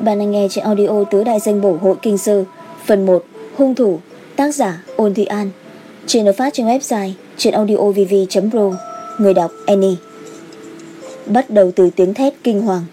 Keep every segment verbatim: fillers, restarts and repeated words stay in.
Bạn đang nghe trên audio Tứ Đại Danh Bổ Hội Kinh Sư, phần một, Hung Thủ, tác giả Ôn Thị An. Chuyện được phát trên website truyệnaudiovv chấm pro. Người đọc Annie. Bắt đầu từ tiếng thét kinh hoàng.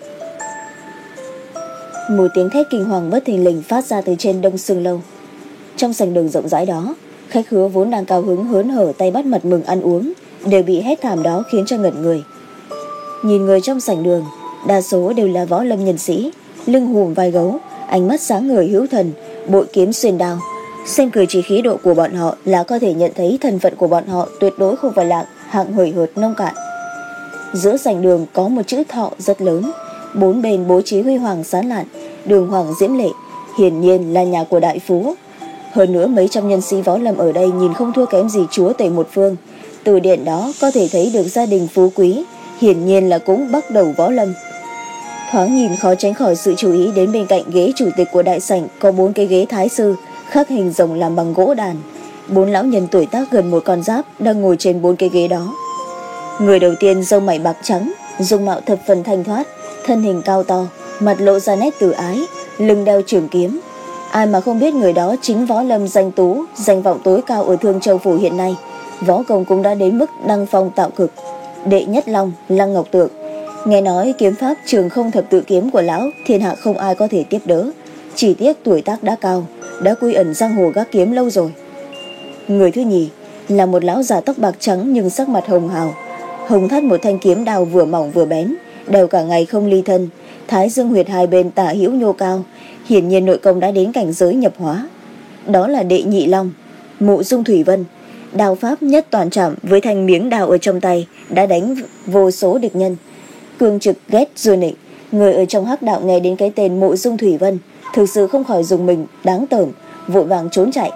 Một tiếng thét kinh hoàng bất thình lình phát ra từ trên Đông Sương Lâu. Trong sảnh đường rộng rãi đó, khách khứa vốn đang cao hứng hớn hở tay bắt mặt mừng ăn uống đều bị hét thảm đó khiến cho ngẩn người. Nhìn người trong sảnh đường, đa số đều là võ lâm nhân sĩ, lưng hùm vai gấu, ánh mắt sáng ngời hữu thần, bội kiếm xuyên đao. Xem cử chỉ khí độ của bọn họ là có thể nhận thấy thân phận của bọn họ tuyệt đối không phải là hạng hời hợt nông cạn. Giữa sảnh đường có một chữ Thọ rất lớn, bốn bên bố trí huy hoàng sáng lạn, đường hoàng diễm lệ, hiển nhiên là nhà của đại phú. Hơn nữa mấy trăm nhân sĩ võ lâm ở đây nhìn không thua kém gì chúa tể một phương. Từ điện đó có thể thấy được gia đình phú quý, hiển nhiên là cũng bắt đầu võ lâm. Thoáng nhìn khó tránh khỏi sự chú ý đến bên cạnh ghế chủ tịch của đại sảnh có bốn cái ghế thái sư khắc hình rồng làm bằng gỗ đàn. Bốn lão nhân tuổi tác gần một con giáp đang ngồi trên bốn cái ghế đó. Người đầu tiên râu mày bạc trắng, dung mạo thập phần thanh thoát, thân hình cao to, mặt lộ ra nét từ ái, lưng đeo trường kiếm. Ai mà không biết người đó chính võ lâm danh tú, danh vọng tối cao ở Thương Châu phủ hiện nay. Võ công cũng đã đến mức đăng phong tạo cực. Đệ nhất long Lăng Ngọc Tượng. Nghe nói kiếm pháp Trường Không Thập Tự Kiếm của lão thiên hạ không ai có thể tiếp đỡ, chỉ tiếc tuổi tác đã cao, đã quy ẩn giang hồ gác kiếm lâu rồi. Người thứ nhì là một lão già tóc bạc trắng nhưng sắc mặt hồng hào, hồng thắt một thanh kiếm đao vừa mỏng vừa bén, đều cả ngày không ly thân, thái dương huyệt hai bên tả hữu nhô cao, hiển nhiên nội công đã đến cảnh giới nhập hóa. Đó là đệ nhị long Mộ Dung Thủy Vân. Đao pháp nhất toàn trảm với thanh miếng đao ở trong tay đã đánh vô số địch nhân. Cương trực ghét rồi nịnh, người ở trong hắc đạo nghe đến cái tên Mộ Dung Thủy Vân thực sự không khỏi dùng mình đáng tởm, vội vàng trốn chạy.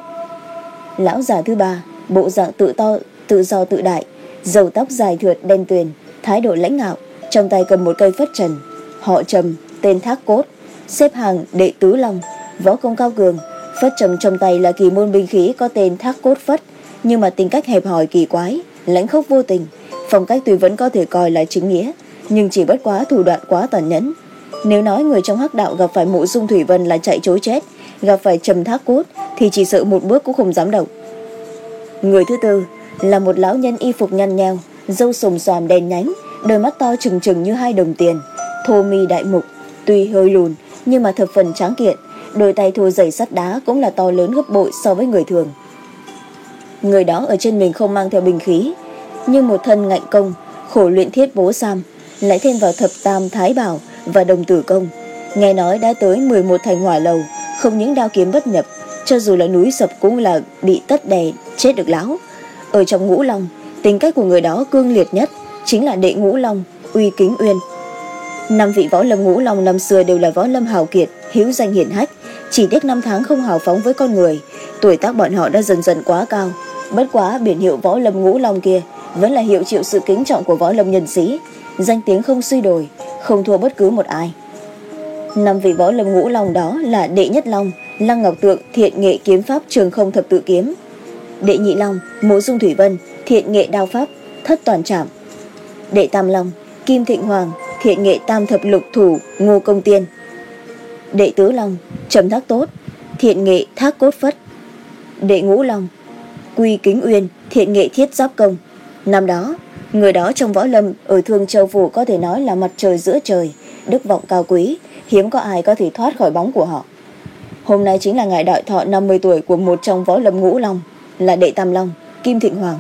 Lão già thứ ba, bộ dạng tự to tự do tự đại, râu tóc dài thượt đen tuyền, thái độ lãnh ngạo, trong tay cầm một cây phất trần. Họ Trầm, tên Thác Cốt, xếp hàng đệ tứ long, võ công cao cường. Phất trầm trong tay là kỳ môn binh khí có tên Thác Cốt Phất, nhưng mà tính cách hẹp hòi kỳ quái, lãnh khốc vô tình. Phong cách tuy vẫn có thể coi là chính nghĩa, nhưng chỉ bất quá thủ đoạn quá tàn nhẫn. Nếu nói người trong hắc đạo gặp phải Mộ Dung Thủy Vân là chạy trối chết, gặp phải Trầm Thác Cốt thì chỉ sợ một bước cũng không dám động. Người thứ tư là một lão nhân y phục nhăn nheo, râu xồm xoàm đen nhánh, đôi mắt to trừng trừng như hai đồng tiền, thô mi đại mục, tuy hơi lùn nhưng mà thập phần tráng kiện, đôi tay thô dày sắt đá cũng là to lớn gấp bội so với người thường. Người đó ở trên mình không mang theo binh khí, nhưng một thân ngạnh công, khổ luyện thiết bố sam, lại thêm vào thập tam thái bảo và đồng tử công. Nghe nói đã tới mười một thành hỏa lầu, không những đao kiếm bất nhập, cho dù là núi sập cũng là bị tất đè chết được lão. Ở trong ngũ long, tính cách của người đó cương liệt nhất chính là đệ ngũ long Uy Kính Uyên. Năm vị võ lâm ngũ long năm xưa đều là võ lâm hào kiệt, hữu danh hiển hách, chỉ tiếc năm tháng không hào phóng với con người, tuổi tác bọn họ đã dần dần quá cao. Bất quá biển hiệu võ lâm ngũ long kia vẫn là hiệu chịu sự kính trọng của võ lâm nhân sĩ, danh tiếng không suy đồi, không thua bất cứ một ai. Năm vị võ lâm ngũ long đó là đệ nhất long Lăng Ngọc Tượng, thiện nghệ kiếm pháp Trường Không Thập Tự Kiếm. Đệ nhị long Mộ Dung Thủy Vân, thiện nghệ đao pháp Thất Toàn Trảm. Đệ tam long Kim Thịnh Hoàng, thiện nghệ tam thập lục thủ Ngô Công Tiên. Đệ tứ long Trầm Thác Tốt, thiện nghệ Thác Cốt Phất. Đệ ngũ long Quy Kính Uyên, thiện nghệ thiết giáp công. Năm đó, người đó trong võ lâm ở Thương Châu phủ có thể nói là mặt trời giữa trời, đức vọng cao quý, hiếm có ai có thể thoát khỏi bóng của họ. Hôm nay chính là ngày đại thọ năm mươi tuổi của một trong võ lâm ngũ long, là đệ tam long Kim Thịnh Hoàng.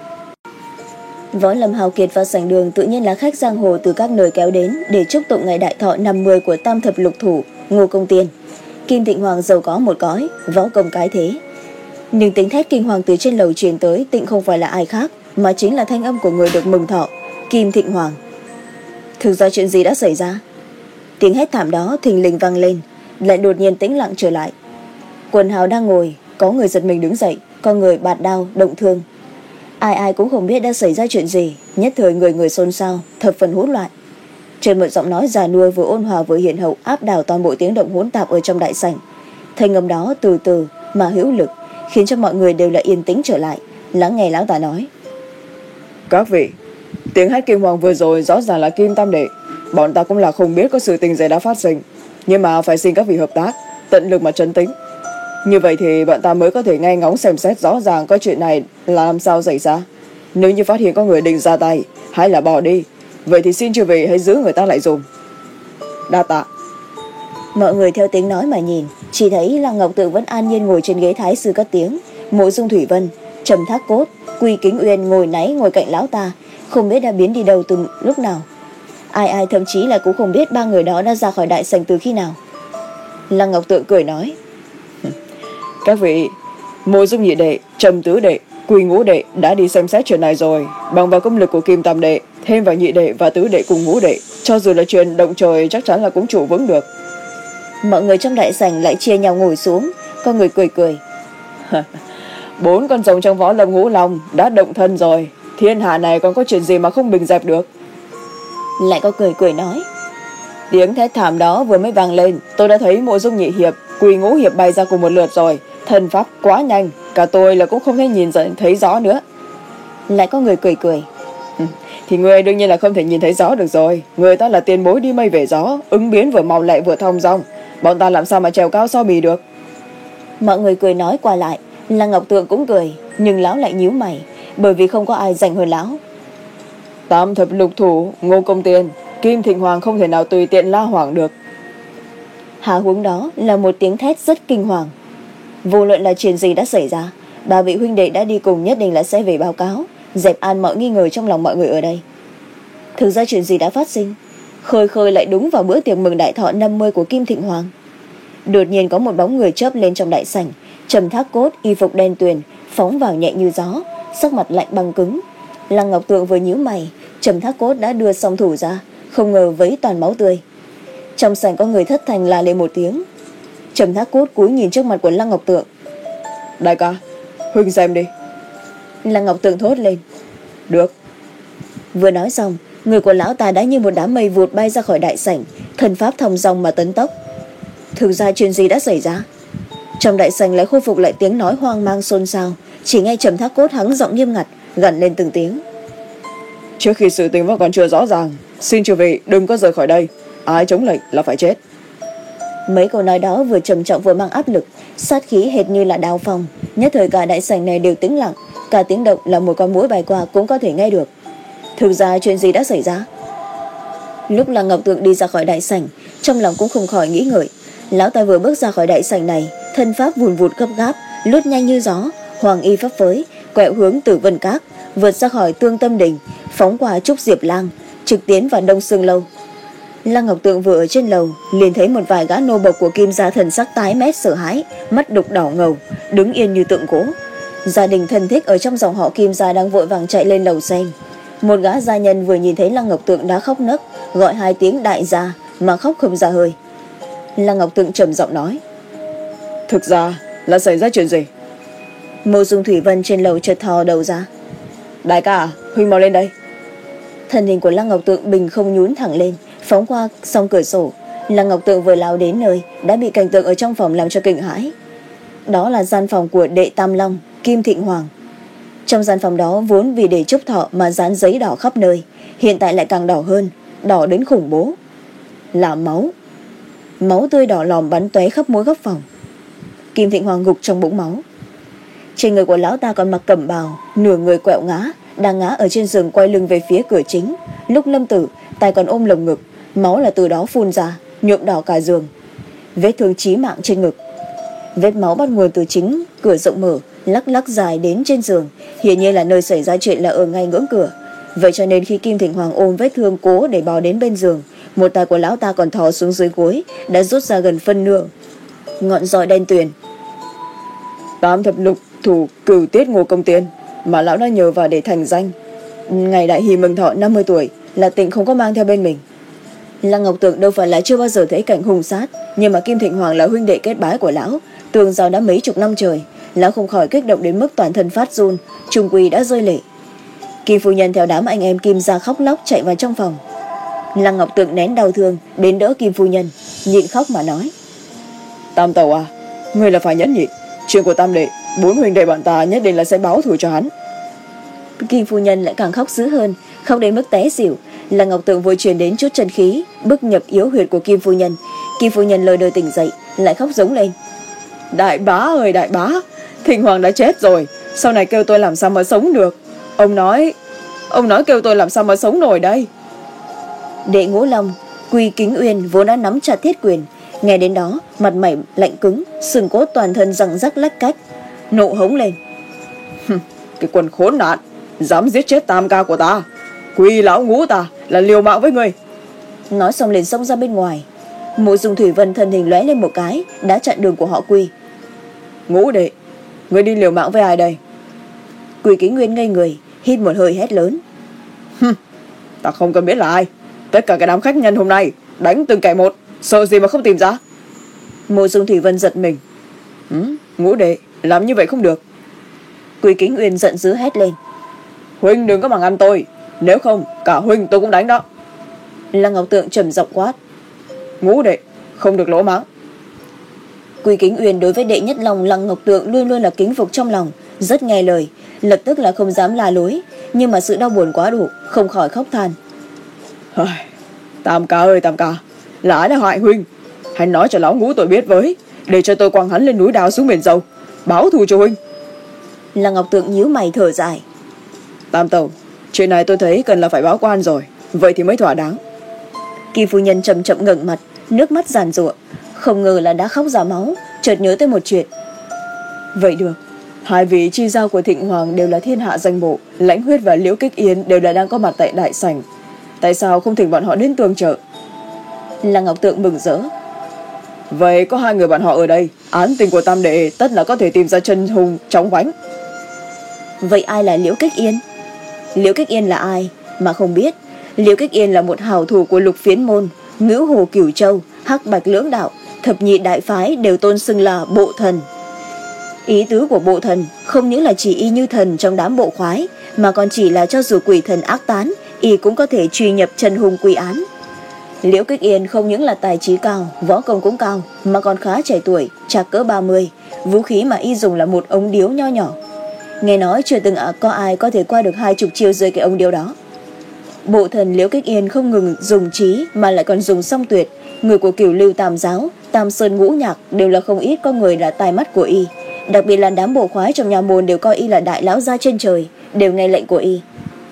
Võ lâm hào kiệt vào sảnh đường tự nhiên là khách giang hồ từ các nơi kéo đến để chúc tụng ngày đại thọ năm mươi của tam thập lục thủ Ngô Công Tiên. Kim Thịnh Hoàng giàu có một cõi, võ công cái thế, nhưng tiếng thét kinh hoàng từ trên lầu truyền tới tịnh không phải là ai khác, mà chính là thanh âm của người được mừng thọ, Kim Thịnh Hoàng. Thực ra chuyện gì đã xảy ra? Tiếng hét thảm đó thình lình vang lên, lại đột nhiên tĩnh lặng trở lại. Quần hào đang ngồi, có người giật mình đứng dậy, có người bạt đao động thương. Ai ai cũng không biết đã xảy ra chuyện gì, nhất thời người người xôn xao, thập phần hỗn loạn. Trên một giọng nói già nua vừa ôn hòa vừa hiền hậu áp đảo toàn bộ tiếng động hỗn tạp ở trong đại sảnh. Thanh âm đó từ từ mà hữu lực, khiến cho mọi người đều là yên tĩnh trở lại, lắng nghe lão ta nói. Các vị, tiếng hét kinh hoàng vừa rồi rõ ràng là Kim Tam Đệ, bọn ta cũng là không biết có sự tình gì đã phát sinh. Nhưng mà phải xin các vị hợp tác, tận lực mà trấn tĩnh. Như vậy thì bọn ta mới có thể nghe ngóng xem xét rõ ràng có chuyện này là làm sao xảy ra. Nếu như phát hiện có người định ra tay hay là bỏ đi, vậy thì xin chư vị hãy giữ người ta lại dùng. Đa tạ. Mọi người theo tiếng nói mà nhìn, chỉ thấy Lăng Ngọc Tượng vẫn an nhiên ngồi trên ghế thái sư cất tiếng. Mộ Dung Thủy Vân, Trầm Thác Cốt, Quy Kính Uyên ngồi náy ngồi cạnh lão ta, không biết đã biến đi đâu từ lúc nào. Ai ai thậm chí là cũng không biết ba người đó đã ra khỏi đại sảnh từ khi nào. Lăng Ngọc Tượng cười nói: Các vị, Mộ Dung nhị đệ, Trầm tứ đệ, Quy ngũ đệ đã đi xem xét chuyện này rồi. Bằng vào công lực của Kim tam đệ, thêm vào nhị đệ và tứ đệ cùng ngũ đệ, cho dù là chuyện động trời chắc chắn là cũng trụ vững được. Mọi người trong đại sảnh lại chia nhau ngồi xuống. Có người cười cười: Bốn con rồng trong võ lâm ngũ long đã động thân rồi, thiên hạ này còn có chuyện gì mà không bình dẹp được. Lại có cười cười nói: Tiếng thét thảm đó vừa mới vang lên, tôi đã thấy Mộ Dung nhị hiệp, Quy ngũ hiệp bay ra cùng một lượt rồi. Thần pháp quá nhanh, cả tôi là cũng không thể nhìn thấy rõ nữa. Lại có người cười cười: Thì người đương nhiên là không thể nhìn thấy rõ được rồi. Người ta là tiền bối đi mây về gió, ứng biến vừa mau lẹ vừa thong dong, bọn ta làm sao mà trèo cao so bì được. Mọi người cười nói qua lại. Lăng Ngọc Tượng cũng cười, nhưng lão lại nhíu mày, bởi vì không có ai giành hơn lão. Tam thập lục thủ, Ngô Công Tiên, Kim Thịnh Hoàng không thể nào tùy tiện la hoảng được. Hạ huống đó là một tiếng thét rất kinh hoàng. Vô luận là chuyện gì đã xảy ra, ba vị huynh đệ đã đi cùng nhất định là sẽ về báo cáo, dẹp an mọi nghi ngờ trong lòng mọi người ở đây. Thực ra chuyện gì đã phát sinh, khơi khơi lại đúng vào bữa tiệc mừng đại thọ năm mươi của Kim Thịnh Hoàng. Đột nhiên có một bóng người chớp lên trong đại sảnh. Trầm Thác Cốt y phục đen tuyền phóng vào nhẹ như gió, sắc mặt lạnh băng cứng. Lăng Ngọc Tượng vừa nhíu mày, Trầm Thác Cốt đã đưa song thủ ra, không ngờ vấy toàn máu tươi. Trong sảnh có người thất thanh la lên một tiếng. Trầm Thác Cốt cúi nhìn trước mặt của Lăng Ngọc Tượng: Đại ca, huynh xem đi. Lăng Ngọc Tượng thốt lên: Được. Vừa nói xong, người của lão ta đã như một đám mây vụt bay ra khỏi đại sảnh, thần pháp thong dong mà tấn tốc. Thực ra chuyện gì đã xảy ra? Trong đại sảnh lại khôi phục lại tiếng nói hoang mang xôn xao. Chỉ nghe Trầm Thác Cốt hắng giọng nghiêm ngặt gằn lên từng tiếng: Trước khi sự tình vẫn còn chưa rõ ràng, xin chư vị đừng có rời khỏi đây. Ai chống lệnh là phải chết. Mấy câu nói đó vừa trầm trọng vừa mang áp lực, sát khí hệt như là đao phong. Nhất thời cả đại sảnh này đều tĩnh lặng, cả tiếng động là một con muỗi bay qua cũng có thể nghe được. Thực ra chuyện gì đã xảy ra? Lúc Lăng Ngọc Tượng đi ra khỏi đại sảnh, trong lòng cũng không khỏi nghĩ ngợi. Lão ta vừa bước ra khỏi đại sảnh này, thân pháp vùn vụt gấp gáp, lướt nhanh như gió, hoàng y phấp phới, quẹo hướng Tử Vân Các, vượt ra khỏi Tương Tâm Đình, phóng qua Trúc Diệp Lang, trực tiến vào Đông Sương Lâu. Lăng Ngọc Tượng vừa ở trên lầu, liền thấy một vài gã nô bộc của Kim gia thần sắc tái mét sợ hãi, mắt đục đỏ ngầu, đứng yên như tượng gỗ. Gia đình thân thích ở trong dòng họ Kim gia đang vội vàng chạy lên lầu xem. Một gã gia nhân vừa nhìn thấy Lăng Ngọc Tượng đã khóc nấc, gọi hai tiếng đại gia mà khóc không ra hơi. Lăng Ngọc Tượng trầm giọng nói: Thực ra là xảy ra chuyện gì? Mộ Dung Thủy Vân trên lầu chợt thò đầu ra: Đại ca à, huynh mau lên đây. Thân hình của Lăng Ngọc Tượng bình không nhún thẳng lên, phóng qua song cửa sổ. Lăng Ngọc Tượng vừa lao đến nơi đã bị cảnh tượng ở trong phòng làm cho kinh hãi. Đó là gian phòng của đệ Tam Long, Kim Thịnh Hoàng. Trong gian phòng đó vốn vì để chúc thọ mà dán giấy đỏ khắp nơi, hiện tại lại càng đỏ hơn, đỏ đến khủng bố. Là máu. Máu tươi đỏ lòm bắn tóe khắp mỗi góc phòng. Kim Thịnh Hoàng gục trong bụng máu. Trên người của lão ta còn mặc cẩm bào, nửa người quẹo ngã, đang ngã ở trên giường quay lưng về phía cửa chính. Lúc lâm tử, tay còn ôm lồng ngực, máu là từ đó phun ra, nhuộm đỏ cả giường. Vết thương chí mạng trên ngực. Vết máu bắt nguồn từ chính cửa rộng mở, lắc lắc dài đến trên giường, hiển nhiên là nơi xảy ra chuyện là ở ngay ngưỡng cửa. Vậy cho nên khi Kim Thịnh Hoàng ôm vết thương cố để bò đến bên giường, một tay của lão ta còn thò xuống dưới gối, đã rút ra gần phân nửa ngọn roi đen tuyền. Tám thập lục thủ cửu tiết Ngô Công Tiên mà lão đã nhờ vào để thành danh. Ngày đại hỷ mừng thọ năm mươi tuổi là Tịnh không có mang theo bên mình. Lăng Ngọc Tượng đâu phải là chưa bao giờ thấy cảnh hung sát, nhưng mà Kim Thịnh Hoàng là huynh đệ kết bái của lão, tương giao đã mấy chục năm trời. Lão không khỏi kích động đến mức toàn thân phát run, trung quy đã rơi lệ. Kim phu nhân theo đám anh em Kim gia khóc lóc chạy vào trong phòng. Lăng Ngọc Tượng nén đau thương đến đỡ Kim phu nhân, nhịn khóc mà nói: Tam tẩu à, ngươi là phải nhẫn nhịn. Chuyện của tam đệ, bốn huynh đệ bọn ta nhất định là sẽ báo thù cho hắn. Kim phu nhân lại càng khóc dữ hơn, khóc đến mức té xỉu. Lăng Ngọc Tượng vội truyền đến chút chân khí, bức nhập yếu huyệt của Kim phu nhân. Kim phu nhân lờ đờ tỉnh dậy, lại khóc giống lên. Đại bá ơi đại bá, Thịnh Hoàng đã chết rồi, sau này kêu tôi làm sao mà sống được. Ông nói Ông nói kêu tôi làm sao mà sống nổi đây. Đệ Ngũ Long, Quy Kính Uyên vốn đã nắm chặt thiết quyền, nghe đến đó mặt mày lạnh cứng, xương cốt toàn thân răng rắc lách cách, nộ hống lên. Cái quần khốn nạn, dám giết chết tam ca của ta, Quy lão Ngũ ta là liều mạng với người. Nói xong liền xông ra bên ngoài. Mộ Dung Thủy Vân thân hình lóe lên một cái, đã chặn đường của họ Quy. Ngũ đệ, người đi liều mạng với ai đây? Quy Kính Nguyên ngây người, hít một hơi hét lớn. Ta không cần biết là ai, tất cả cái đám khách nhân hôm nay đánh từng kẻ một, sợ gì mà không tìm ra. Mộ Dung Thủy Vân giật mình. ừ, Ngũ đệ, làm như vậy không được. Quy Kính Uyên giận dữ hét lên. Huynh đừng có mà ngăn tôi, nếu không cả huynh tôi cũng đánh đó. Lăng Ngọc Tượng trầm giọng quát. Ngũ đệ, không được lỗ mãng. Quy Kính Uyên đối với đệ nhất lòng Lăng Ngọc Tượng luôn luôn là kính phục trong lòng, rất nghe lời, lập tức là không dám la lối, nhưng mà sự đau buồn quá đủ, không khỏi khóc than. Tam ca ơi tam ca, là ai đã hại huynh? Hãy nói cho lão Ngũ tôi biết với, để cho tôi quăng hắn lên núi đao xuống biển dầu, báo thù cho huynh. Lăng Ngọc Tượng nhíu mày thở dài. Tam tẩu, chuyện này tôi thấy cần là phải báo quan rồi, vậy thì mới thỏa đáng. Kim phu nhân chậm chậm ngẩng mặt, nước mắt giàn giụa, không ngờ là đã khóc ra máu, chợt nhớ tới một chuyện. Vậy được, hai vị chi giao của Thịnh Hoàng đều là thiên hạ danh bộ, Lãnh Huyết và Liễu Kích Yên đều là đang có mặt tại đại sảnh, tại sao không thỉnh bọn họ đến tương trợ? Lăng Ngọc Tượng mừng rỡ. Vậy có hai người bọn họ ở đây, án tình của tam đệ tất là có thể tìm ra chân hung chóng vánh. Vậy ai là Liễu Kích Yên? Liễu Kích Yên là ai mà không biết? Liễu Kích Yên là một hảo thủ của Lục Phiến môn, Ngữ Hồ Cửu Châu, Hắc Bạch lưỡng đạo, thập nhị đại phái đều tôn xưng là bộ thần. Ý tứ của bộ thần không những là chỉ y như thần trong đám bộ khoái, mà còn chỉ là cho dù quỷ thần ác tán, y cũng có thể truy nhập chân hung quy án. Liễu Kích Yên không những là tài trí cao, võ công cũng cao, mà còn khá trẻ tuổi, trạc cỡ ba mươi. Vũ khí mà y dùng là một ống điếu nho nhỏ. Nghe nói chưa từng có ai có thể qua được hai chục chiêu dưới cái ống điếu đó. Bộ thần Liễu Kích Yên không ngừng dùng trí mà lại còn dùng song tuyệt. Người của Cửu Lưu Tam Giáo, Tam Sơn Ngũ Nhạc đều là không ít có người là tai mắt của y. Đặc biệt là đám bộ khoái trong nhà môn đều coi y là đại lão gia trên trời, đều nghe lệnh của y.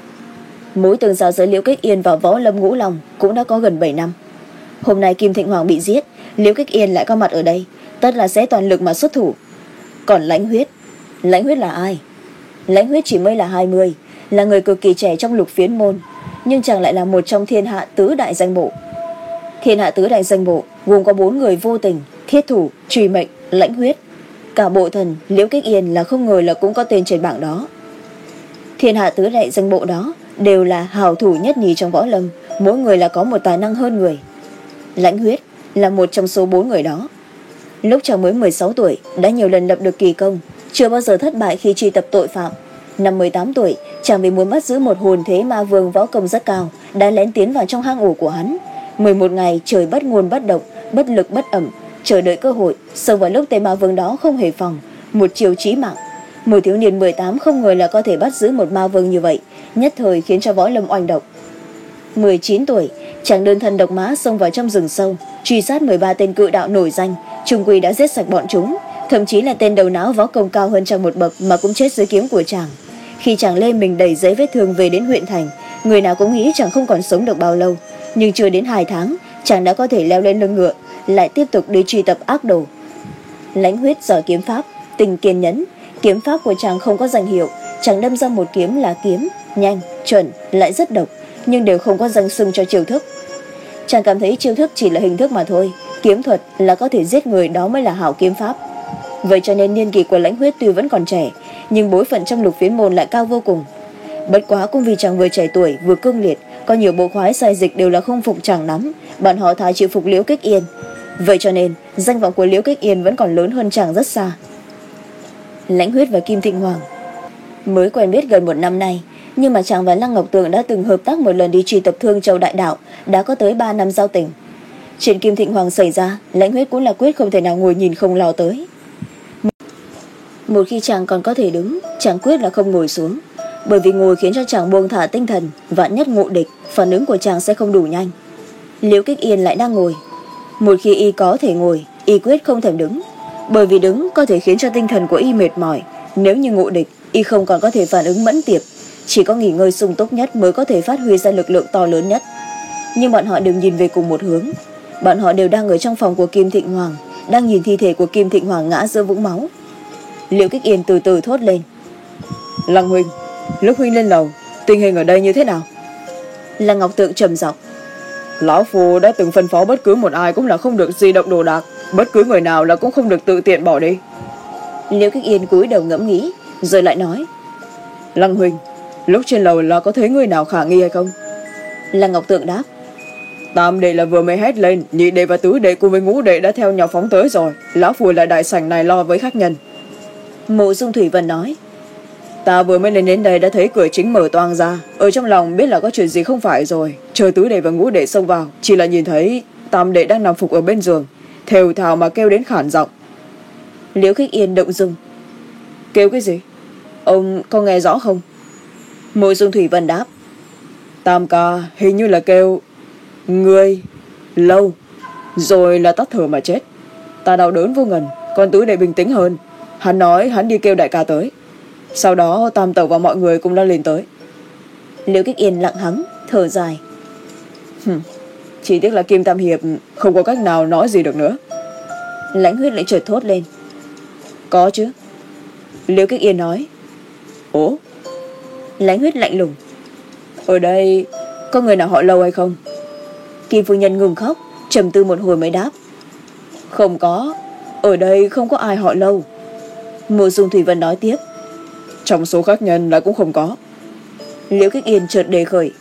Mối tương giao giữa Liễu Kích Yên và Võ Lâm Ngũ Long cũng đã có gần bảy năm. Hôm nay Kim Thịnh Hoàng bị giết, Liễu Kích Yên lại có mặt ở đây, tất là sẽ toàn lực mà xuất thủ. Còn Lãnh Huyết, Lãnh Huyết là ai? Lãnh Huyết chỉ mới là hai mươi, là người cực kỳ trẻ trong Lục Phiến môn, nhưng chàng lại là một trong thiên hạ tứ đại danh bộ. Thiên hạ tứ đại danh bộ gồm có bốn người vô tình, Thiết Thủ, Trùy Mệnh, Lãnh Huyết. Cả bộ thần Liễu Kích Yên là không ngờ là cũng có tên trên bảng đó. Thiên hạ tứ đại danh bộ đó đều là hảo thủ nhất nhì trong võ lâm, mỗi người là có một tài năng hơn người. Lãnh Huyết là một trong số bốn người đó. Lúc chàng mới mười sáu tuổi đã nhiều lần lập được kỳ công, chưa bao giờ thất bại khi truy tập tội phạm. Năm mười tám tuổi, chàng vì muốn bắt giữ một hồn thế ma vương võ công rất cao, đã lén tiến vào trong hang ổ của hắn. mười một ngày trời bất ngôn bất động, bất lực bất ẩm, chờ đợi cơ hội, xông vào lúc tên ma vương đó không hề phòng, một chiều chí mạng. Một thiếu niên mười tám không ngờ là có thể bắt giữ một ma vương như vậy, nhất thời khiến cho võ lâm oanh động. mười chín tuổi, chàng đơn thân độc mã xông vào trong rừng sâu, truy sát mười ba tên cự đạo nổi danh, chung quy đã giết sạch bọn chúng, thậm chí là tên đầu não võ công cao hơn chàng một bậc mà cũng chết dưới kiếm của chàng. Khi chàng lê mình đầy giấy vết thương về đến huyện thành, người nào cũng nghĩ chàng không còn sống được bao lâu, nhưng chưa đến hai tháng, chàng đã có thể leo lên lưng ngựa, lại tiếp tục đi truy tập ác đồ. Lãnh Huyết giỏi kiếm pháp, tình kiên nhẫn, kiếm pháp của chàng không có danh hiệu, chàng đâm ra một kiếm là kiếm, nhanh, chuẩn, lại rất độc, nhưng đều không có danh xưng cho chiêu thức. Chàng cảm thấy chiêu thức chỉ là hình thức mà thôi, kiếm thuật là có thể giết người, đó mới là hảo kiếm pháp. Vậy cho nên niên kỷ của Lãnh Huyết tuy vẫn còn trẻ, nhưng bối phận trong Lục Phiến môn lại cao vô cùng. Bất quá cũng vì chàng vừa trẻ tuổi vừa cương liệt, có nhiều bộ khoái sai dịch đều là không phục chàng lắm, bọn họ thà chịu phục Liễu Kích Yên. Vậy cho nên danh vọng của Liễu Kích Yên vẫn còn lớn hơn chàng rất xa. Lãnh Huyết và Kim Thịnh Hoàng mới quen biết gần một năm nay, nhưng mà chàng và Lăng Ngọc Tường đã từng hợp tác một lần đi truy tập Thương Châu đại đạo, đã có tới ba năm giao tình. Chuyện Kim Thịnh Hoàng xảy ra, Lãnh Huyết cũng là quyết không thể nào ngồi nhìn không lo tới. Một khi chàng còn có thể đứng, chàng quyết là không ngồi xuống, bởi vì ngồi khiến cho chàng buông thả tinh thần, vạn nhất ngộ địch, phản ứng của chàng sẽ không đủ nhanh. Liễu Kích Yên lại đang ngồi. Một khi y có thể ngồi, y quyết không thèm đứng, bởi vì đứng có thể khiến cho tinh thần của y mệt mỏi. Nếu như ngộ địch, y không còn có thể phản ứng mẫn tiệp, chỉ có nghỉ ngơi sung túc nhất mới có thể phát huy ra lực lượng to lớn nhất. Nhưng bọn họ đều nhìn về cùng một hướng. Bọn họ đều đang ở trong phòng của Kim Thịnh Hoàng, đang nhìn thi thể của Kim Thịnh Hoàng ngã giữa vũng máu. Liễu Kích Yên từ từ thốt lên: Lăng huynh, lúc huynh lên lầu, tình hình ở đây như thế nào? Lăng Ngọc Tượng trầm giọng: Lão phu đã từng phân phó bất cứ một ai cũng là không được di động đồ đạc, bất cứ người nào là cũng không được tự tiện bỏ đi. Liễu Kích Yên cúi đầu ngẫm nghĩ, rồi lại nói: Lăng huynh, lúc trên lầu là có thấy người nào khả nghi hay không? Lăng Ngọc Tượng đáp: Tam đệ là vừa mới hét lên, nhị đệ và tứ đệ cùng với ngũ đệ đã theo nhau phóng tới rồi. Lão phu lại đại sảnh này lo với khách nhân. Mộ Dung Thủy Vân nói: Ta vừa mới lên đến đây đã thấy cửa chính mở toang ra, ở trong lòng biết là có chuyện gì không phải rồi. Chờ tứ đệ và ngũ đệ xông vào, chỉ là nhìn thấy tam đệ đang nằm phục ở bên giường, thều thào mà kêu đến khản giọng. Liễu Kích Yên động dung: Kêu cái gì? Ông có nghe rõ không? Mộ Dung Thủy Vân đáp: Tam ca hình như là kêu người lâu, rồi là tắt thở mà chết. Ta đau đớn vô ngần, còn tứ đệ bình tĩnh hơn. Hắn nói hắn đi kêu đại ca tới. Sau đó tam tẩu và mọi người cũng đã lên tới. Liễu Kích Yên lặng hắng, thở dài: Hừm, chỉ tiếc là Kim Tam Hiệp không có cách nào nói gì được nữa. Lãnh Huyết lại chợt thốt lên: Có chứ. Liễu Kích Yên nói: Ủa? Lãnh Huyết lạnh lùng: Ở đây có người nào họ Lâu hay không? Kim phu nhân ngừng khóc, trầm tư một hồi mới đáp: Không có, ở đây không có ai họ Lâu. Mộ Dung Thủy Vân nói tiếp: Trong số khách nhân là cũng không có. Liễu Kích Yên chợt đề khởi: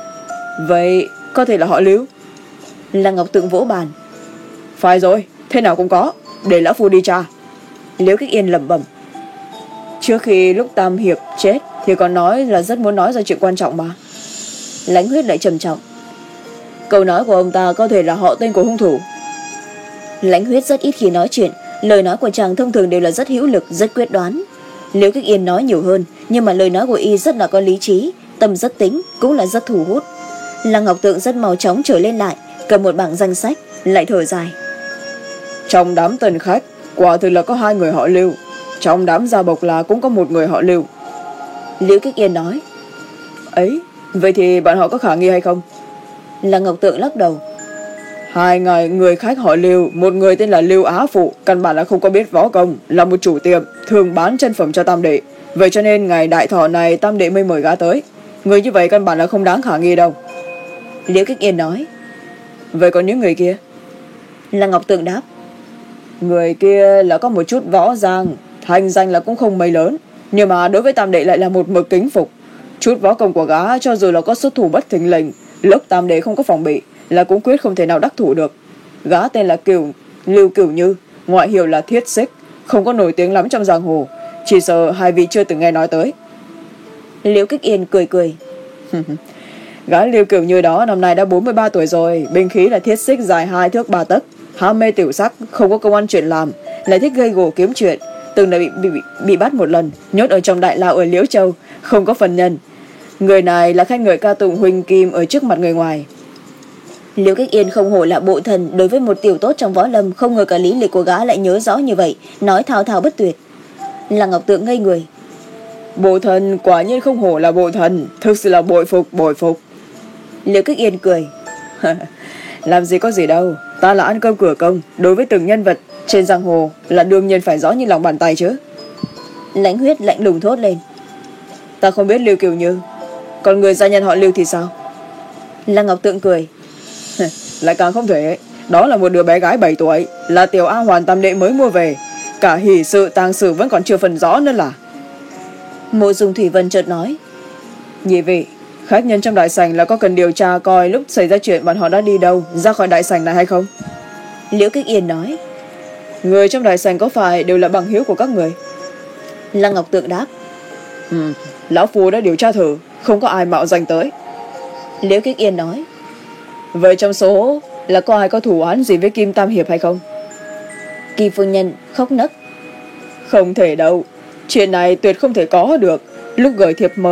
Vậy có thể là họ Liễu. Lăng Ngọc Tượng vỗ bàn: Phải rồi, thế nào cũng có, để lão phu đi tra. Liễu Kích Yên lẩm bẩm: Trước khi lúc Tam Hiệp chết thì còn nói là rất muốn nói ra chuyện quan trọng mà. Lãnh Huyết lại trầm trọng: Câu nói của ông ta có thể là họ tên của hung thủ. Lãnh Huyết rất ít khi nói chuyện, lời nói của chàng thông thường đều là rất hữu lực, rất quyết đoán. Liễu Kích Yên nói nhiều hơn, nhưng mà lời nói của y rất là có lý trí, tâm rất tính, cũng là rất thu hút. Lăng Ngọc Tượng rất mau chóng trở lên lại, cầm một bảng danh sách, lại thở dài: Trong đám tân khách quả thực là có hai người họ Lưu, trong đám gia bộc là cũng có một người họ Lưu. Liễu Kích Yên nói: Ấy, vậy thì bọn họ có khả nghi hay không? Lăng Ngọc Tượng lắc đầu: Hai người, người khách họ Lưu, một người tên là Lưu Á Phụ, căn bản là không có biết võ công, là một chủ tiệm thường bán chân phẩm cho tam đệ. Vậy cho nên ngày đại thọ này tam đệ mới mời gã tới. Người như vậy căn bản là không đáng khả nghi đâu. Liễu Kích Yên nói: Vậy còn những người kia? Lăng Ngọc Tượng đáp: Người kia là có một chút võ giang, thành danh là cũng không mấy lớn, nhưng mà đối với tam đệ lại là một mực kính phục. Chút võ công của gã cho dù là có xuất thủ bất thình lình, lúc tam đệ không có phòng bị là cũng quyết không thể nào đắc thủ được. Gã tên là Kiều Lưu Cửu Như, ngoại hiệu là Thiết Xích, không có nổi tiếng lắm trong giang hồ, chỉ sợ hai vị chưa từng nghe nói tới. Liễu Kích Yên cười cười: Gã Lưu Cửu Như đó năm nay đã bốn mươi ba tuổi rồi, binh khí là thiết xích dài hai thước ba tấc, ham mê tiểu sắc, không có công ăn chuyện làm, lại thích gây gổ kiếm chuyện, từng đã bị, bị, bị, bị bắt một lần, nhốt ở trong đại lao ở Liễu Châu, không có phần nhân. Người này là khen ngợi ca tụng huynh kim ở trước mặt người ngoài. Liễu Kích Yên không hổ là bộ thần, đối với một tiểu tốt trong võ lâm, không ngờ cả lý lịch của gã lại nhớ rõ như vậy, nói thao thao bất tuyệt. Lăng Ngọc Tượng ngây người: Bộ thần quả nhiên không hổ là bộ thần, thực sự là bội phục bội phục. Liễu Kích Yên cười: Làm gì có gì đâu, ta là ăn cơm cửa công, đối với từng nhân vật trên giang hồ là đương nhiên phải rõ như lòng bàn tay chứ. Lãnh Huyết lạnh lùng thốt lên: Ta không biết Lưu Kiều Như, còn người gia nhân họ Lưu thì sao? Lăng Ngọc Tượng cười: Lại càng không thể, đó là một đứa bé gái bảy tuổi, là tiểu A Hoàn tam đệ mới mua về, cả hỷ sự tang sự vẫn còn chưa phần rõ nữa là. Mộ Dung Thủy Vân chợt nói: Nhị vị, khách nhân trong đại sảnh là có cần điều tra coi lúc xảy ra chuyện bọn họ đã đi đâu, ra khỏi đại sảnh này hay không? Liễu Kích Yên nói: Người trong đại sảnh có phải đều là bằng hữu của các người? Lăng Ngọc Tượng đáp: Ừ, lão phu đã điều tra thử, không có ai mạo danh tới. Liễu Kích Yên nói: Vậy trong số là có ai có thủ án gì với Kim Tam Hiệp hay không? Kim phu nhân khóc nấc: Không thể đâu, chuyện này tuyệt không thể có được. Lúc gửi thiệp mời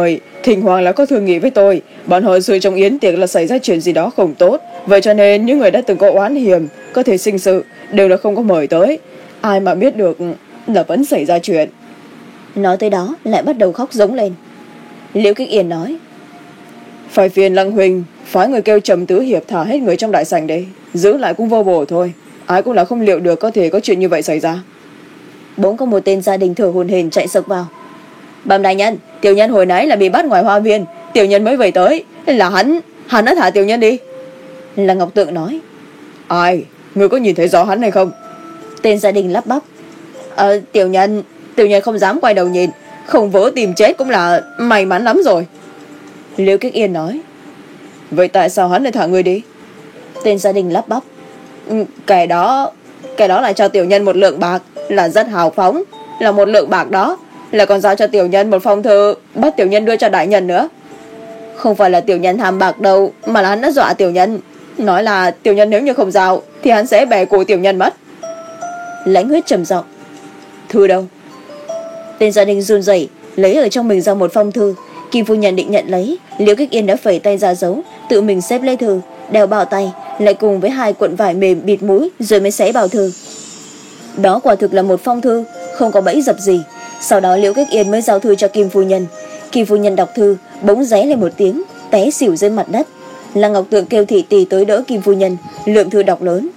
thỉnh hoàng là có thương nghị với tôi, bọn họ sự trong yến tiệc là xảy ra chuyện gì đó không tốt, vậy cho nên những người đã từng có oán hiểm, có thể sinh sự, đều là không có mời tới. Ai mà biết được là vẫn xảy ra chuyện. Nói tới đó lại bắt đầu khóc giống lên. Liễu Kích Yên nói: Phải phiền Lăng huynh phái người kêu Trầm Tứ Hiệp thả hết người trong đại sảnh đi, giữ lại cũng vô bổ thôi. Ai cũng là không liệu được có thể có chuyện như vậy xảy ra. Bỗng có một tên gia đình thở hổn hển chạy sộc vào. Bẩm đại nhân, tiểu nhân hồi nãy là bị bắt ngoài hoa viên, tiểu nhân mới về tới, là hắn hắn đã thả tiểu nhân đi. Là Ngọc Tượng nói. Ai? Người có nhìn thấy rõ hắn hay không? Tên gia đình lắp bắp. Ờ, tiểu nhân tiểu nhân không dám quay đầu nhìn, không vỡ tìm chết cũng là may mắn lắm rồi. Liễu Kích Yên nói. Vậy tại sao hắn lại thả người đi? Tên gia đình lắp bắp. Cái đó Cái đó là cho tiểu nhân một lượng bạc, là rất hào phóng. Là một lượng bạc đó là còn giao cho tiểu nhân một phong thư bắt tiểu nhân đưa cho đại nhân nữa. Không phải là tiểu nhân tham bạc đâu, mà là hắn đã dọa tiểu nhân, nói là tiểu nhân nếu như không giao thì hắn sẽ bẻ cổ tiểu nhân mất. Lãnh Huyết trầm giọng. Thư đâu? Tên gia đình run rẩy lấy ở trong mình ra một phong thư. Kim phu nhân định nhận lấy, Liễu Kích Yên đã phẩy tay ra giấu, tự mình xếp lấy thư, đeo bao tay, lại cùng với hai cuộn vải mềm bịt mũi rồi mới xé bao thư. Đó quả thực là một phong thư, không có bẫy dập gì. Sau đó Liễu Kích Yên mới giao thư cho Kim phu nhân. Kim phu nhân đọc thư, bỗng ré lên một tiếng, té xỉu dưới mặt đất. Lăng Ngọc Tượng kêu thị tỳ tới đỡ Kim phu nhân, lượng thư đọc lớn.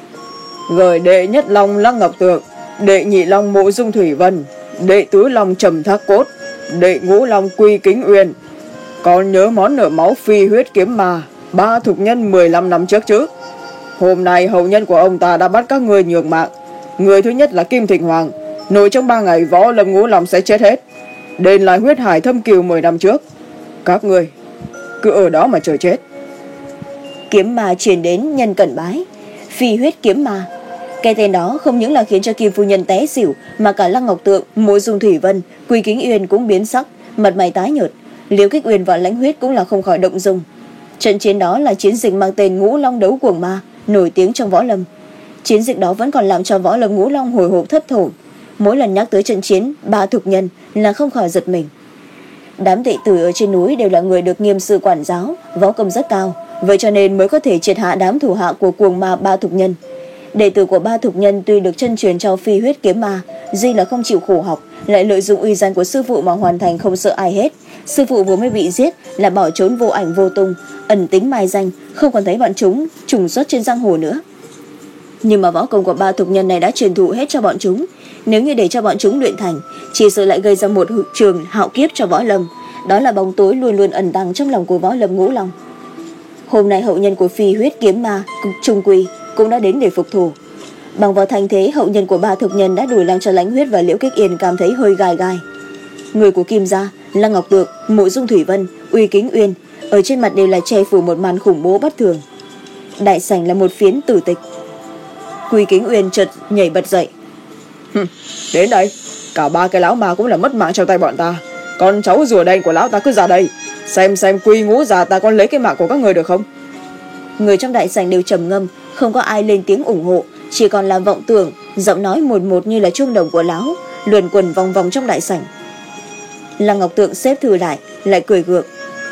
Gửi đệ nhất long Lăng Ngọc Tượng, đệ nhị long Mộ Dung Thủy Vân, đệ tứ long Trầm Thác Cốt, đệ ngũ long Quy Kính Uyên. Còn nhớ món nợ máu phi huyết kiếm ma ba thục nhân mười lăm năm trước chứ? Hôm nay hậu nhân của ông ta đã bắt các người nhường mạng. Người thứ nhất là Kim Thịnh Hoàng, nội trong ba ngày Võ Lâm Ngũ Long sẽ chết hết, đền lại huyết hải thâm cừu mười năm trước. Các người cứ ở đó mà chờ chết. Kiếm ma truyền đến nhân cẩn bái. Phi huyết kiếm ma, cái tên đó không những là khiến cho Kim phu nhân té xỉu, mà cả Lăng Ngọc Tượng, Mộ Dung Thủy Vân, Quy Kính Uyên cũng biến sắc, mặt mày tái nhợt. Liễu Kích Uyên và Lãnh Huyết cũng là không khỏi động dung. Trận chiến đó là chiến dịch mang tên Ngũ Long đấu cuồng ma, nổi tiếng trong võ lâm. Chiến dịch đó vẫn còn làm cho võ lâm Ngũ Long hồi hộp thất thổn. Mỗi lần nhắc tới trận chiến ba thục nhân là không khỏi giật mình. Đám đệ tử ở trên núi đều là người được nghiêm sư quản giáo, võ công rất cao, vậy cho nên mới có thể triệt hạ đám thủ hạ của cuồng ma ba thục nhân. Đệ tử của ba thục nhân tuy được chân truyền cho phi huyết kiếm ma, duy là không chịu khổ học, lại lợi dụng uy danh của sư phụ mà hoàn thành không sợ ai hết. Sư phụ vừa mới bị giết là bỏ trốn vô ảnh vô tung, ẩn tính mai danh, không còn thấy bọn chúng trùng xuất trên giang hồ nữa. Nhưng mà võ công của ba thục nhân này đã truyền thụ hết cho bọn chúng, nếu như để cho bọn chúng luyện thành, chỉ sợ lại gây ra một trường hạo kiếp cho võ lâm. Đó là bóng tối luôn luôn ẩn tàng trong lòng của võ lâm Ngũ Long. Hôm nay hậu nhân của phi huyết kiếm ma Trung Quy cũng đã đến để phục thù. Bằng vào thành thế, hậu nhân của ba thục nhân đã đuổi lang cho Lãnh Huyết và Liễu Kích Yên cảm thấy hơi gai gai. Người của Kim gia, Lăng Ngọc Tượng, Mộ Dung Thủy Vân, Uy Kính Uyên ở trên mặt đều là che phủ một màn khủng bố bất thường. Đại sảnh là một phiến tử tịch. Uy Kính Uyên chợt nhảy bật dậy. Đến đây, cả ba cái lão ma cũng là mất mạng trong tay bọn ta. Con cháu rùa đen của lão ta cứ ra đây, xem xem Quy Ngũ già ta còn lấy cái mạng của các người được không. Người trong đại sảnh đều trầm ngâm, không có ai lên tiếng ủng hộ, chỉ còn là vọng tưởng, giọng nói một một như là chuông đồng của lão, luẩn quẩn vòng vòng trong đại sảnh. Lăng Ngọc Tượng xếp thư lại, lại cười gượng.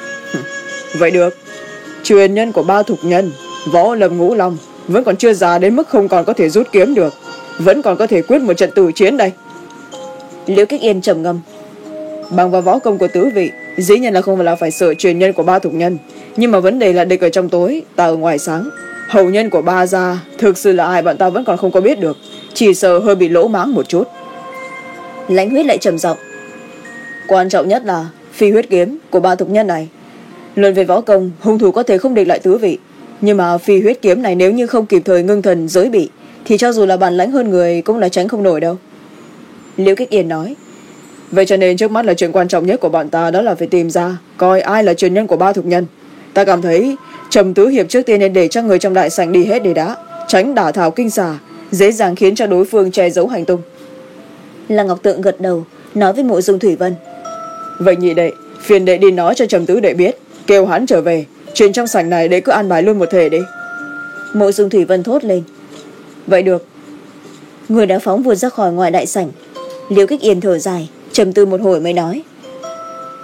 Vậy được, truyền nhân của ba thục nhân, võ lâm Ngũ Long vẫn còn chưa già đến mức không còn có thể rút kiếm được, vẫn còn có thể quyết một trận tử chiến đây. Liễu Kích Yên trầm ngâm. Bằng vào võ công của tứ vị, dĩ nhiên là không phải là phải sợ truyền nhân của ba thục nhân, nhưng mà vấn đề là địch ở trong tối, ta ở ngoài sáng. Hậu nhân của ba gia thực sự là ai bọn ta vẫn còn không có biết được, chỉ sợ hơi bị lỗ mãng một chút. Lãnh Huyết lại trầm giọng. Quan trọng nhất là phi huyết kiếm của ba thục nhân này. Luận về võ công, hung thủ có thể không địch lại tứ vị, nhưng mà phi huyết kiếm này nếu như không kịp thời ngưng thần giới bị, thì cho dù là bản lãnh hơn người cũng là tránh không nổi đâu. Liễu Kích Yên nói. Vậy cho nên trước mắt là chuyện quan trọng nhất của bọn ta, đó là phải tìm ra coi ai là truyền nhân của ba thục nhân. Ta cảm thấy Trầm Tứ Hiệp trước tiên nên để cho người trong đại sảnh đi hết để đã, tránh đả thảo kinh xà, dễ dàng khiến cho đối phương che giấu hành tung. Lăng Ngọc Tượng gật đầu, nói với Mộ Dung Thủy Vân. Vậy nhị đệ, phiền đệ đi nói cho Trầm Tứ đệ biết, kêu hắn trở về, chuyện trong sảnh này để cứ an bài luôn một thể đi. Mộ Dung Thủy Vân thốt lên. Vậy được. Người đã phóng vụt ra khỏi ngoài đại sảnh. Liễu Kích Yên thở dài, trầm tư một hồi mới nói.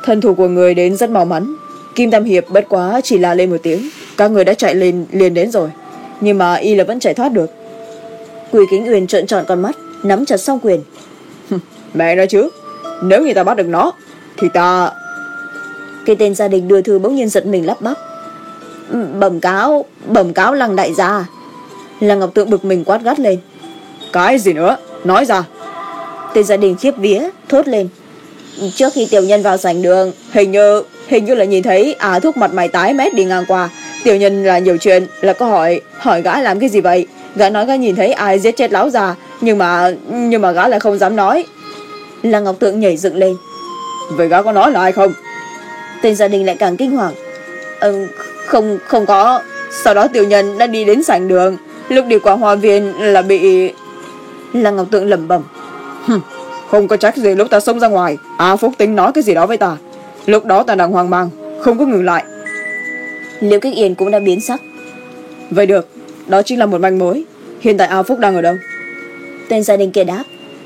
Thân thủ của người đến rất mau mắn. Kim Tam Hiệp bất quá chỉ là lên một tiếng, các người đã chạy lên liền đến rồi, nhưng mà y là vẫn chạy thoát được. Quỳ Kính Uyên trợn tròn con mắt, nắm chặt song quyền. Mẹ nói chứ, nếu như ta bắt được nó thì ta... Cái tên gia đình đưa thư bỗng nhiên giật mình lắp bắp. Bẩm cáo, bẩm cáo Lăng đại gia. Lăng Ngọc Tượng bực mình quát gắt lên. Cái gì nữa, nói ra. Tên gia đình khiếp vía thốt lên. Trước khi tiểu nhân vào sảnh đường, hình như hình như là nhìn thấy à thúc mặt mày tái mét đi ngang qua. Tiểu nhân là nhiều chuyện, là có hỏi hỏi gã làm cái gì vậy. Gã nói gã nhìn thấy ai giết chết lão già, nhưng mà nhưng mà gã lại không dám nói. Lăng Ngọc Tượng nhảy dựng lên. Vậy gã có nói là ai không? Tên gia đình lại càng kinh hoàng. Ừ, không không có. Sau đó tiểu nhân đã đi đến sảnh đường, lúc đi qua hoa viên là bị... Lăng Ngọc Tượng lẩm bẩm. Không có trách gì lúc ta xông ra ngoài A Phúc tính nói cái gì đó với ta, lúc đó ta đang hoang mang, không có ngừng lại. Liễu Kích Yên cũng đã biến sắc. Vậy được, đó chính là một manh mối. Hiện tại A Phúc đang ở đâu? Tên gia đình kia đáp.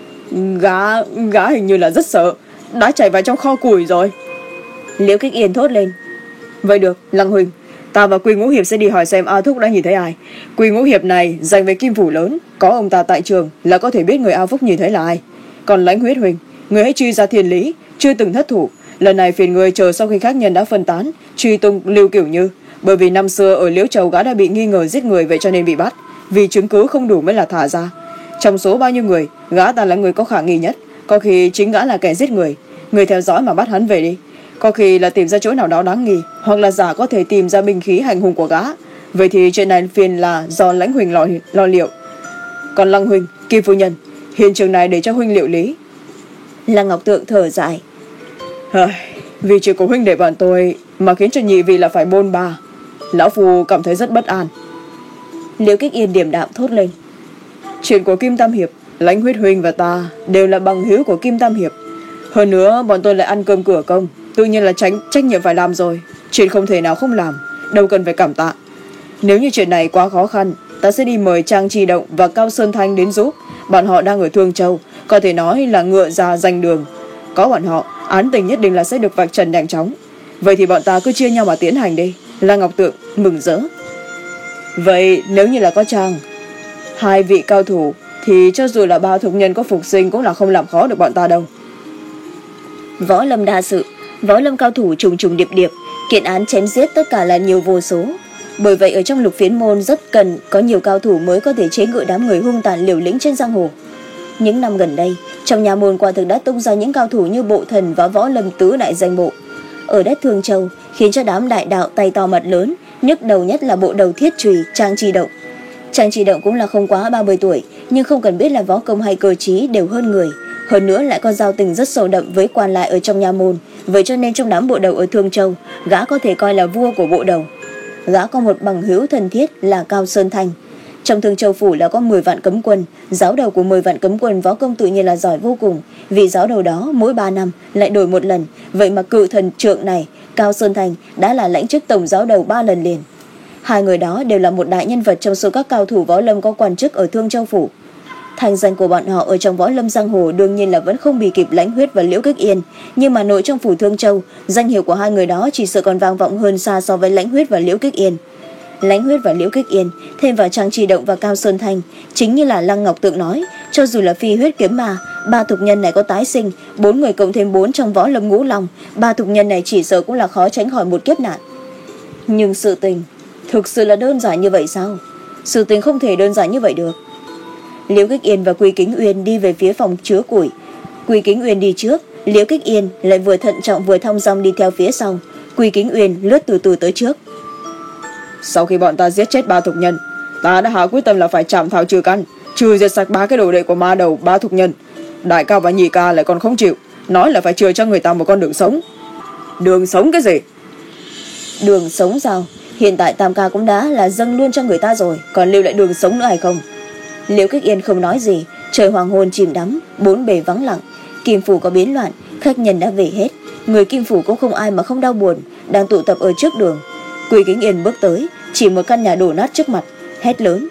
Gã Gã hình như là rất sợ, đã chạy vào trong kho củi rồi. Liễu Kích Yên thốt lên. Vậy được, Lăng huynh, ta và Quy Ngũ Hiệp sẽ đi hỏi xem A Thúc đã nhìn thấy ai. Quy Ngũ Hiệp này dành về kim phủ lớn, có ông ta tại trường là có thể biết người A Phúc nhìn thấy là ai. Còn Lãnh Huyết huynh, người hãy truy ra thiên lý, chưa từng thất thủ. Lần này phiền người chờ sau khi khác nhân đã phân tán, truy tung Lưu Kiểu Như. Bởi vì năm xưa ở Liễu Châu gã đã bị nghi ngờ giết người, vậy cho nên bị bắt. Vì chứng cứ không đủ mới là thả ra. Trong số bao nhiêu người, gã ta là người có khả nghi nhất. Có khi chính gã là kẻ giết người. Người theo dõi mà bắt hắn về đi. Có khi là tìm ra chỗ nào đó đáng nghi, hoặc là giả có thể tìm ra binh khí hành hung của gã. Vậy thì chuyện này phiền là do Lãnh huynh lo, lo liệu. Còn Lăng huynh, Kim phu nhân, hiện trường này để cho huynh liệu lý. Lăng Ngọc Tượng thở dài. Vì chuyện của huynh đệ bọn tôi mà khiến cho nhị vị là phải bôn ba, lão phu cảm thấy rất bất an. Liễu Kích Yên điềm đạm thốt lên. Chuyện của Kim Tam Hiệp, Lãnh Huyết huynh và ta đều là bằng hữu của Kim Tam Hiệp. Hơn nữa bọn tôi lại ăn cơm cửa công, tự nhiên là tránh trách nhiệm phải làm rồi. Chuyện không thể nào không làm, đâu cần phải cảm tạ. Nếu như chuyện này quá khó khăn, ta sẽ đi mời Trang Trì Động và Cao Sơn Thanh đến giúp. Bọn họ đang ở Thương Châu, có thể nói là ngựa già giành đường. Có bọn họ, án tình nhất định là sẽ được vạch trần nhanh chóng. Vậy thì bọn ta cứ chia nhau mà tiến hành đi. Lăng Ngọc Tượng mừng rỡ. Vậy nếu như là có Trang, hai vị cao thủ, thì cho dù là ba thục nhân có phục sinh cũng là không làm khó được bọn ta đâu. Võ lâm đa sự, võ lâm cao thủ trùng trùng điệp điệp, kiện án chém giết tất cả là nhiều vô số. Bởi vậy ở trong Lục Phiến môn rất cần có nhiều cao thủ mới có thể chế ngự đám người hung tàn liều lĩnh trên giang hồ. Những năm gần đây, trong nhà môn quả thực đã tung ra những cao thủ như Bộ Thần và Võ Lâm tứ đại danh bộ. Ở đất Thương Châu, khiến cho đám đại đạo tay to mặt lớn, nhức đầu nhất là bộ đầu thiết chùy Trang Trì Động. Trang Trì Động cũng là không quá ba mươi tuổi, nhưng không cần biết là võ công hay cơ trí đều hơn người. Hơn nữa lại có giao tình rất sâu đậm với quan lại ở trong nhà môn. Vậy cho nên trong đám bộ đầu ở Thương Châu, gã có thể coi là vua của bộ đầu. Gã có một bằng hữu thân thiết là Cao Sơn Thanh. Trong Thương Châu phủ là có mười vạn cấm quân, giáo đầu của mười vạn cấm quân võ công tự nhiên là giỏi vô cùng. Vì giáo đầu đó mỗi ba năm lại đổi một lần. Vậy mà cự thần trượng này, Cao Sơn Thanh đã là lãnh chức tổng giáo đầu ba lần liền. Hai người đó đều là một đại nhân vật trong số các cao thủ võ lâm có quan chức ở Thương Châu phủ. Thành danh của bọn họ ở trong võ lâm giang hồ đương nhiên là vẫn không bị kịp Lãnh Huyết và Liễu Kích Yên, nhưng mà nội trong phủ Thương Châu, danh hiệu của hai người đó chỉ sợ còn vang vọng hơn xa so với Lãnh Huyết và Liễu Kích Yên. Lãnh Huyết và Liễu Kích Yên thêm vào Trang Trì Động và Cao Sơn Thanh, chính như là Lăng Ngọc Tượng nói, cho dù là phi huyết kiếm ma, ba thục nhân này có tái sinh, bốn người cộng thêm bốn trong võ lâm ngũ long, ba thục nhân này chỉ sợ cũng là khó tránh khỏi một kiếp nạn. Nhưng sự tình thực sự là đơn giản như vậy sao? Sự tình không thể đơn giản như vậy được. Liễu Kích Yên và Quy Kính Uyên đi về phía phòng chứa củi. Quy Kính Uyên đi trước, Liễu Kích Yên lại vừa thận trọng vừa thong dong đi theo phía sau. Quy Kính Uyên lướt từ từ tới trước. Sau khi bọn ta giết chết ba thục nhân, ta đã hạ quyết tâm là phải chạm thảo trừ căn, trừ diệt sạch ba cái đồ đệ của ma đầu ba thục nhân. Đại ca và nhị ca lại còn không chịu, nói là phải chừa cho người ta một con đường sống. Đường sống cái gì? Đường sống sao? Hiện tại Tam ca cũng đã là dâng luôn cho người ta rồi, còn lưu lại đường sống nữa hay không? Liễu Kích Yên không nói gì. Trời hoàng hôn chìm đắm, bốn bề vắng lặng. Kim phủ có biến loạn, khách nhân đã về hết. Người Kim phủ cũng không ai mà không đau buồn, đang tụ tập ở trước đường. Quy Kính Yên bước tới, chỉ một căn nhà đổ nát trước mặt, hét lớn: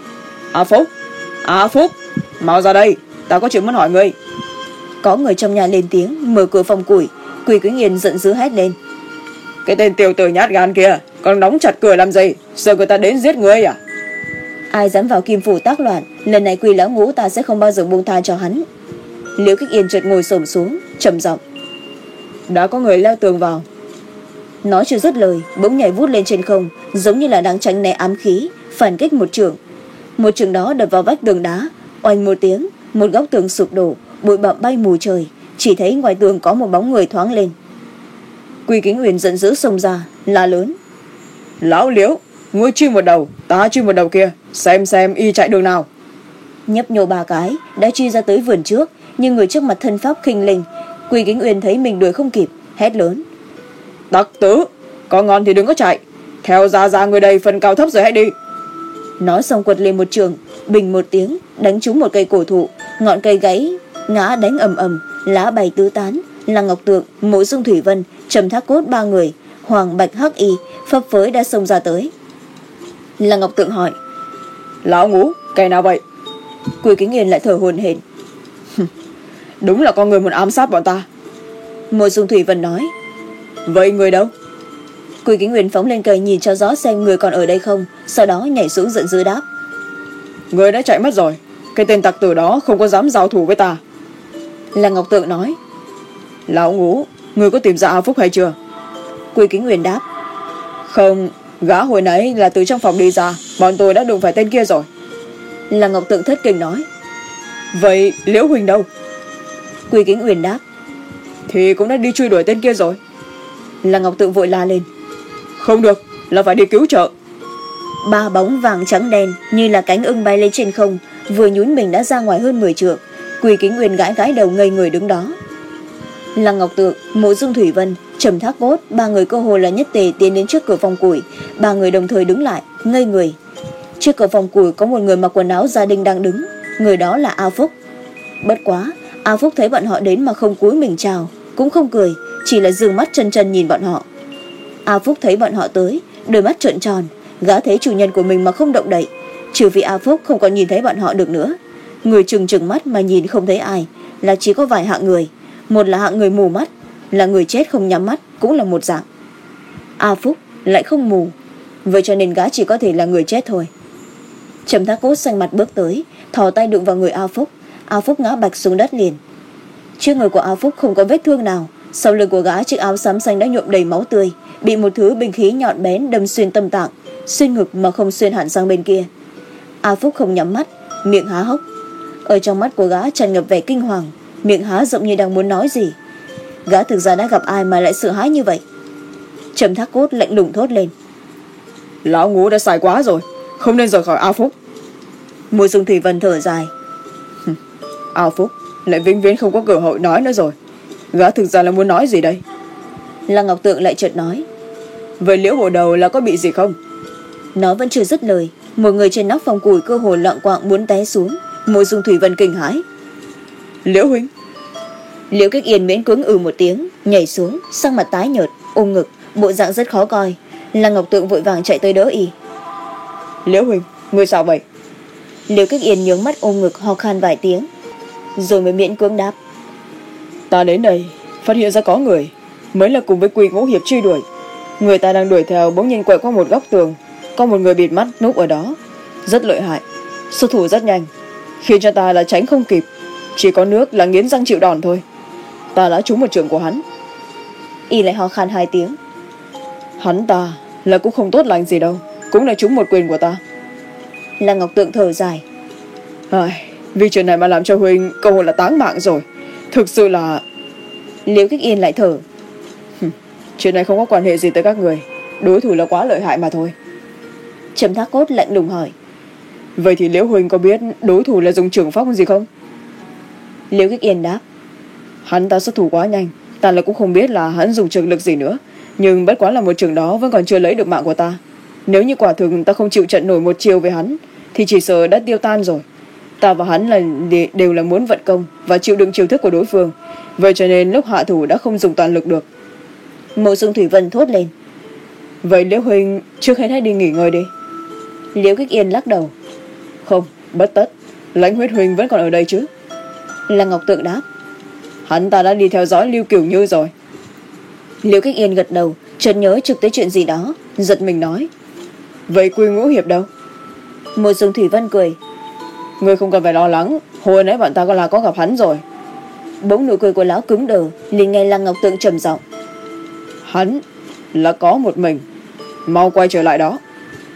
A Phúc, A Phúc, mau ra đây, ta có chuyện muốn hỏi ngươi. Có người trong nhà lên tiếng, mở cửa phòng củi. Quỳ Kính Yên giận dữ hét lên. Cái tên tiểu tử nhát gan kia, còn đóng chặt cửa làm gì? Sợ người ta đến giết ngươi à? Ai dám vào Kim Phủ tác loạn, lần này Quỳ lão ngũ ta sẽ không bao giờ buông tha cho hắn. Liễu Kích Yên chợt ngồi xổm xuống, trầm giọng. Đã có người leo tường vào. Nói chưa dứt lời, bỗng nhảy vút lên trên không, giống như là đang tránh né ám khí, phản kích một chưởng. Một chưởng đó đập vào vách tường đá, oanh một tiếng, một góc tường sụp đổ, bụi bặm bay mù trời, chỉ thấy ngoài tường có một bóng người thoáng lên. Quỳ Kính Uyển giận dữ xông ra, la lớn. Lão Liễu, ngươi chui một đầu, ta chui một đầu kia, xem xem y chạy đường nào. Nhấp nhô ba cái, đã truy ra tới vườn trước, nhưng người trước mặt thân pháp khinh linh. Quỳ Kính Uyển thấy mình đuổi không kịp, hét lớn. Tặc tử, có ngon thì đừng có chạy, theo ra ra người đây phần cao thấp rồi hãy đi. Nói xong quật lên một trường, bình một tiếng, đánh trúng một cây cổ thụ, ngọn cây gãy, ngã đánh ầm ầm, lá bay tứ tán. Lăng Ngọc Tượng, Mộ Dung Thủy Vân, Trầm Thác Cốt ba người, Hoàng Bạch Hắc Y, phấp phới đã xông ra tới. Lăng Ngọc Tượng hỏi. Lão Ngũ, cây nào vậy? Quỳ Kính Yên lại thở hổn hển. Đúng là con người muốn ám sát bọn ta. Mộ Dung Thủy Vân nói. Vậy người đâu? Quỳ Kính Uyển phóng lên cây nhìn cho rõ xem người còn ở đây không, sau đó nhảy xuống giận dữ đáp. Người đã chạy mất rồi, cái tên tặc tử đó không có dám giao thủ với ta. Lăng Ngọc Tượng nói. Lão Ngũ, người có tìm ra A Phúc hay chưa? Quỳ Kính Uyển đáp. Không, gã hồi nãy là từ trong phòng đi ra, bọn tôi đã đụng phải tên kia rồi. Lăng Ngọc Tượng thất kinh nói. Vậy Liễu Huỳnh đâu? Quỳ Kính Uyển đáp. Thì cũng đã đi truy đuổi tên kia rồi. Lăng Ngọc Tượng vội la lên. Không được, là phải đi cứu trợ. Ba bóng vàng trắng đen như là cánh ưng bay lên trên không, vừa nhún mình đã ra ngoài hơn mười trượng. Quỳ Kính Uyển gãi gãi đầu ngây người đứng đó. Lăng Ngọc Tượng, Mộ Dung Thủy Vân, Trầm Thác Cốt, ba người cơ hồ là nhất tề tiến đến trước cửa phòng củi. Ba người đồng thời đứng lại, ngây người. Trước cửa phòng củi có một người mặc quần áo gia đình đang đứng, người đó là A Phúc. Bất quá, A Phúc thấy bọn họ đến mà không cúi mình chào, cũng không cười, chỉ là dương mắt chân chân nhìn bọn họ. A Phúc thấy bọn họ tới, đôi mắt trợn tròn, gã thấy chủ nhân của mình mà không động đậy, trừ vì A Phúc không còn nhìn thấy bọn họ được nữa. Người trừng trừng mắt mà nhìn không thấy ai, là chỉ có vài hạng người. Một là hạng người mù mắt, là người chết không nhắm mắt, cũng là một dạng. A Phúc lại không mù, vậy cho nên gã chỉ có thể là người chết thôi. Trầm Thác Cốt xanh mặt bước tới, thò tay đụng vào người A Phúc. A Phúc ngã bạch xuống đất liền. Trước người của A Phúc không có vết thương nào, sau lưng của gã chiếc áo xám xanh đã nhuộm đầy máu tươi, bị một thứ binh khí nhọn bén đâm xuyên tâm tạng, xuyên ngực mà không xuyên hẳn sang bên kia. A Phúc không nhắm mắt, miệng há hốc. Ở trong mắt của gã tràn ngập vẻ kinh hoàng, miệng há rộng như đang muốn nói gì. Gã thực ra đã gặp ai mà lại sợ hãi như vậy? Trầm Thác Cốt lạnh lùng thốt lên. Lão Ngũ đã sai quá rồi, không nên rời khỏi A Phúc. Mộ Dung Thủy Vân thở dài. A Phúc lại vĩnh viễn không có cơ hội nói nữa rồi. Gã thực ra là muốn nói gì đây? Lăng Ngọc Tượng lại chợt nói. Vậy Liễu bộ đầu là có bị gì không? Nó vẫn chưa dứt lời, một người trên nóc phòng củi cơ hồ loạng quạng muốn té xuống. Mộ Dung Thủy Vân kinh hãi. Liễu huynh. Liễu Kích Yên miễn cưỡng ừ một tiếng, nhảy xuống, sắc mặt tái nhợt, ôm ngực, bộ dạng rất khó coi. Lăng Ngọc Tượng vội vàng chạy tới đỡ y. Liễu huynh, ngươi sao vậy? Liễu Kích Yên nhướng mắt ôm ngực ho khan vài tiếng, rồi mới miễn cưỡng đáp. Ta đến đây phát hiện ra có người, mới là cùng với Quỳ Ngũ Hiệp truy đuổi. Người ta đang đuổi theo bỗng nhiên quẹo qua một góc tường, có một người bịt mắt núp ở đó, rất lợi hại, xuất thủ rất nhanh, khiến cho ta là tránh không kịp, chỉ có nước là nghiến răng chịu đòn thôi. Ta đã trúng một trường của hắn. Y lại ho khan hai tiếng. Hắn ta là cũng không tốt lành gì đâu, cũng là trúng một quyền của ta. Lăng Ngọc Tượng thở dài. Ai, vì chuyện này mà làm cho huynh cơ hội là táng mạng rồi, thực sự là... Liễu Kích Yên lại thở. Chuyện này không có quan hệ gì tới các người, đối thủ là quá lợi hại mà thôi. Trầm Thác Cốt lạnh lùng hỏi. Vậy thì Liễu huynh có biết đối thủ là dùng trưởng pháp gì không? Liễu Kích Yên đáp. Hắn ta xuất thủ quá nhanh, ta là cũng không biết là hắn dùng trường lực gì nữa, nhưng bất quá là một trường đó vẫn còn chưa lấy được mạng của ta. Nếu như quả thực ta không chịu trận nổi một chiều với hắn, thì chỉ sợ đã tiêu tan rồi. Ta và hắn là đều là muốn vận công và chịu đựng chiêu thức của đối phương, vậy cho nên lúc hạ thủ đã không dùng toàn lực được. Mộ Dung Thủy Vân thốt lên. Vậy Liễu huynh trước hết hãy đi nghỉ ngơi đi. Liễu Kích Yên lắc đầu. Không, bất tất, Lãnh Huyết huynh vẫn còn ở đây chứ? Lăng Ngọc Tượng đáp. Hắn ta đã đi theo dõi Lưu Kiểu Như rồi. Liễu Kích Yên gật đầu, chợt nhớ trực tới chuyện gì đó, giật mình nói: vậy Quy Ngũ Hiệp đâu? Một Dung Thủy Vân cười: Ngươi không cần phải lo lắng, hồi nãy bọn ta có là có gặp hắn rồi. Bỗng nụ cười của lão cứng đờ, liền nghe Lăng Ngọc Tượng trầm giọng: hắn là có một mình, mau quay trở lại đó.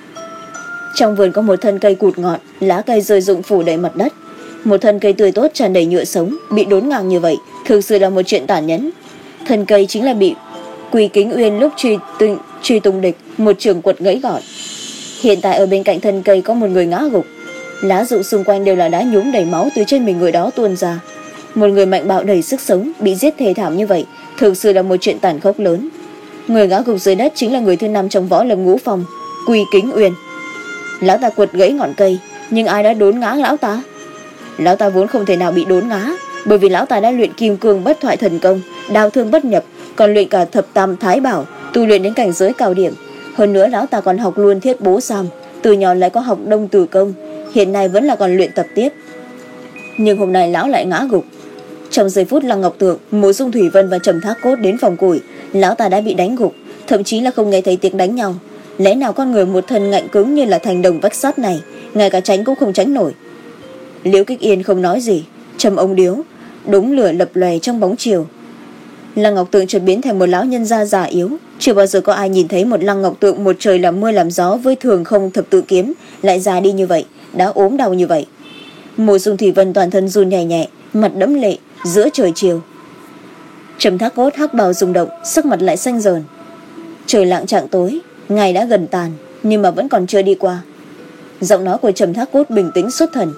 Trong vườn có một thân cây cụt ngọn, lá cây rơi rụng phủ đầy mặt đất. Một thân cây tươi tốt tràn đầy nhựa sống bị đốn ngang như vậy, thực sự là một chuyện tàn nhẫn. Thân cây chính là bị Quỳ Kính Uyên lúc truy, tung, truy tung địch một trường quật gãy gọn. Hiện tại ở bên cạnh thân cây có một người ngã gục, lá rụng xung quanh đều là đá nhúm đầy máu từ trên mình người đó tuôn ra. Một người mạnh bạo đầy sức sống bị giết thê thảm như vậy, thực sự là một chuyện tàn khốc lớn. Người ngã gục dưới đất chính là người thứ năm trong võ lâm ngũ phong, Quỳ Kính Uyên. Lão ta quật gãy ngọn cây, nhưng ai đã đốn ngã lão ta? Lão ta vốn không thể nào bị đốn ngã, bởi vì lão ta đã luyện kim cương bất thoại thần công, đao thương bất nhập, còn luyện cả thập tam thái bảo, tu luyện đến cảnh giới cao điểm. Hơn nữa lão ta còn học luôn thiết bố sam, từ nhỏ lại có học đông tử công, hiện nay vẫn là còn luyện tập tiếp. Nhưng hôm nay lão lại ngã gục. Trong giây phút Lăng Ngọc Tượng, Mộ Dung Thủy Vân và Trầm Thác Cốt đến phòng củi, lão ta đã bị đánh gục, thậm chí là không nghe thấy tiếng đánh nhau. Lẽ nào con người một thân ngạnh cứng như là thành đồng vách sắt này, ngay cả tránh cũng không tránh nổi? Liễu Kích Yên không nói gì, trầm ống điếu, đống lửa lập lòe trong bóng chiều. Lăng Ngọc Tượng chợt biến thành một lão nhân gia già yếu. Chưa bao giờ có ai nhìn thấy một Lăng Ngọc Tượng một trời làm mưa làm gió với thường không thập tự kiếm lại già đi như vậy, đã ốm đau như vậy. Mộ Dung Thủy Vân toàn thân run nhẹ nhẹ, mặt đẫm lệ giữa trời chiều. Trầm Thác Cốt hắc bào rung động, sắc mặt lại xanh dờn. Trời lạng trạng tối, ngày đã gần tàn, nhưng mà vẫn còn chưa đi qua. Giọng nói của Trầm Thác Cốt bình tĩnh xuất thần.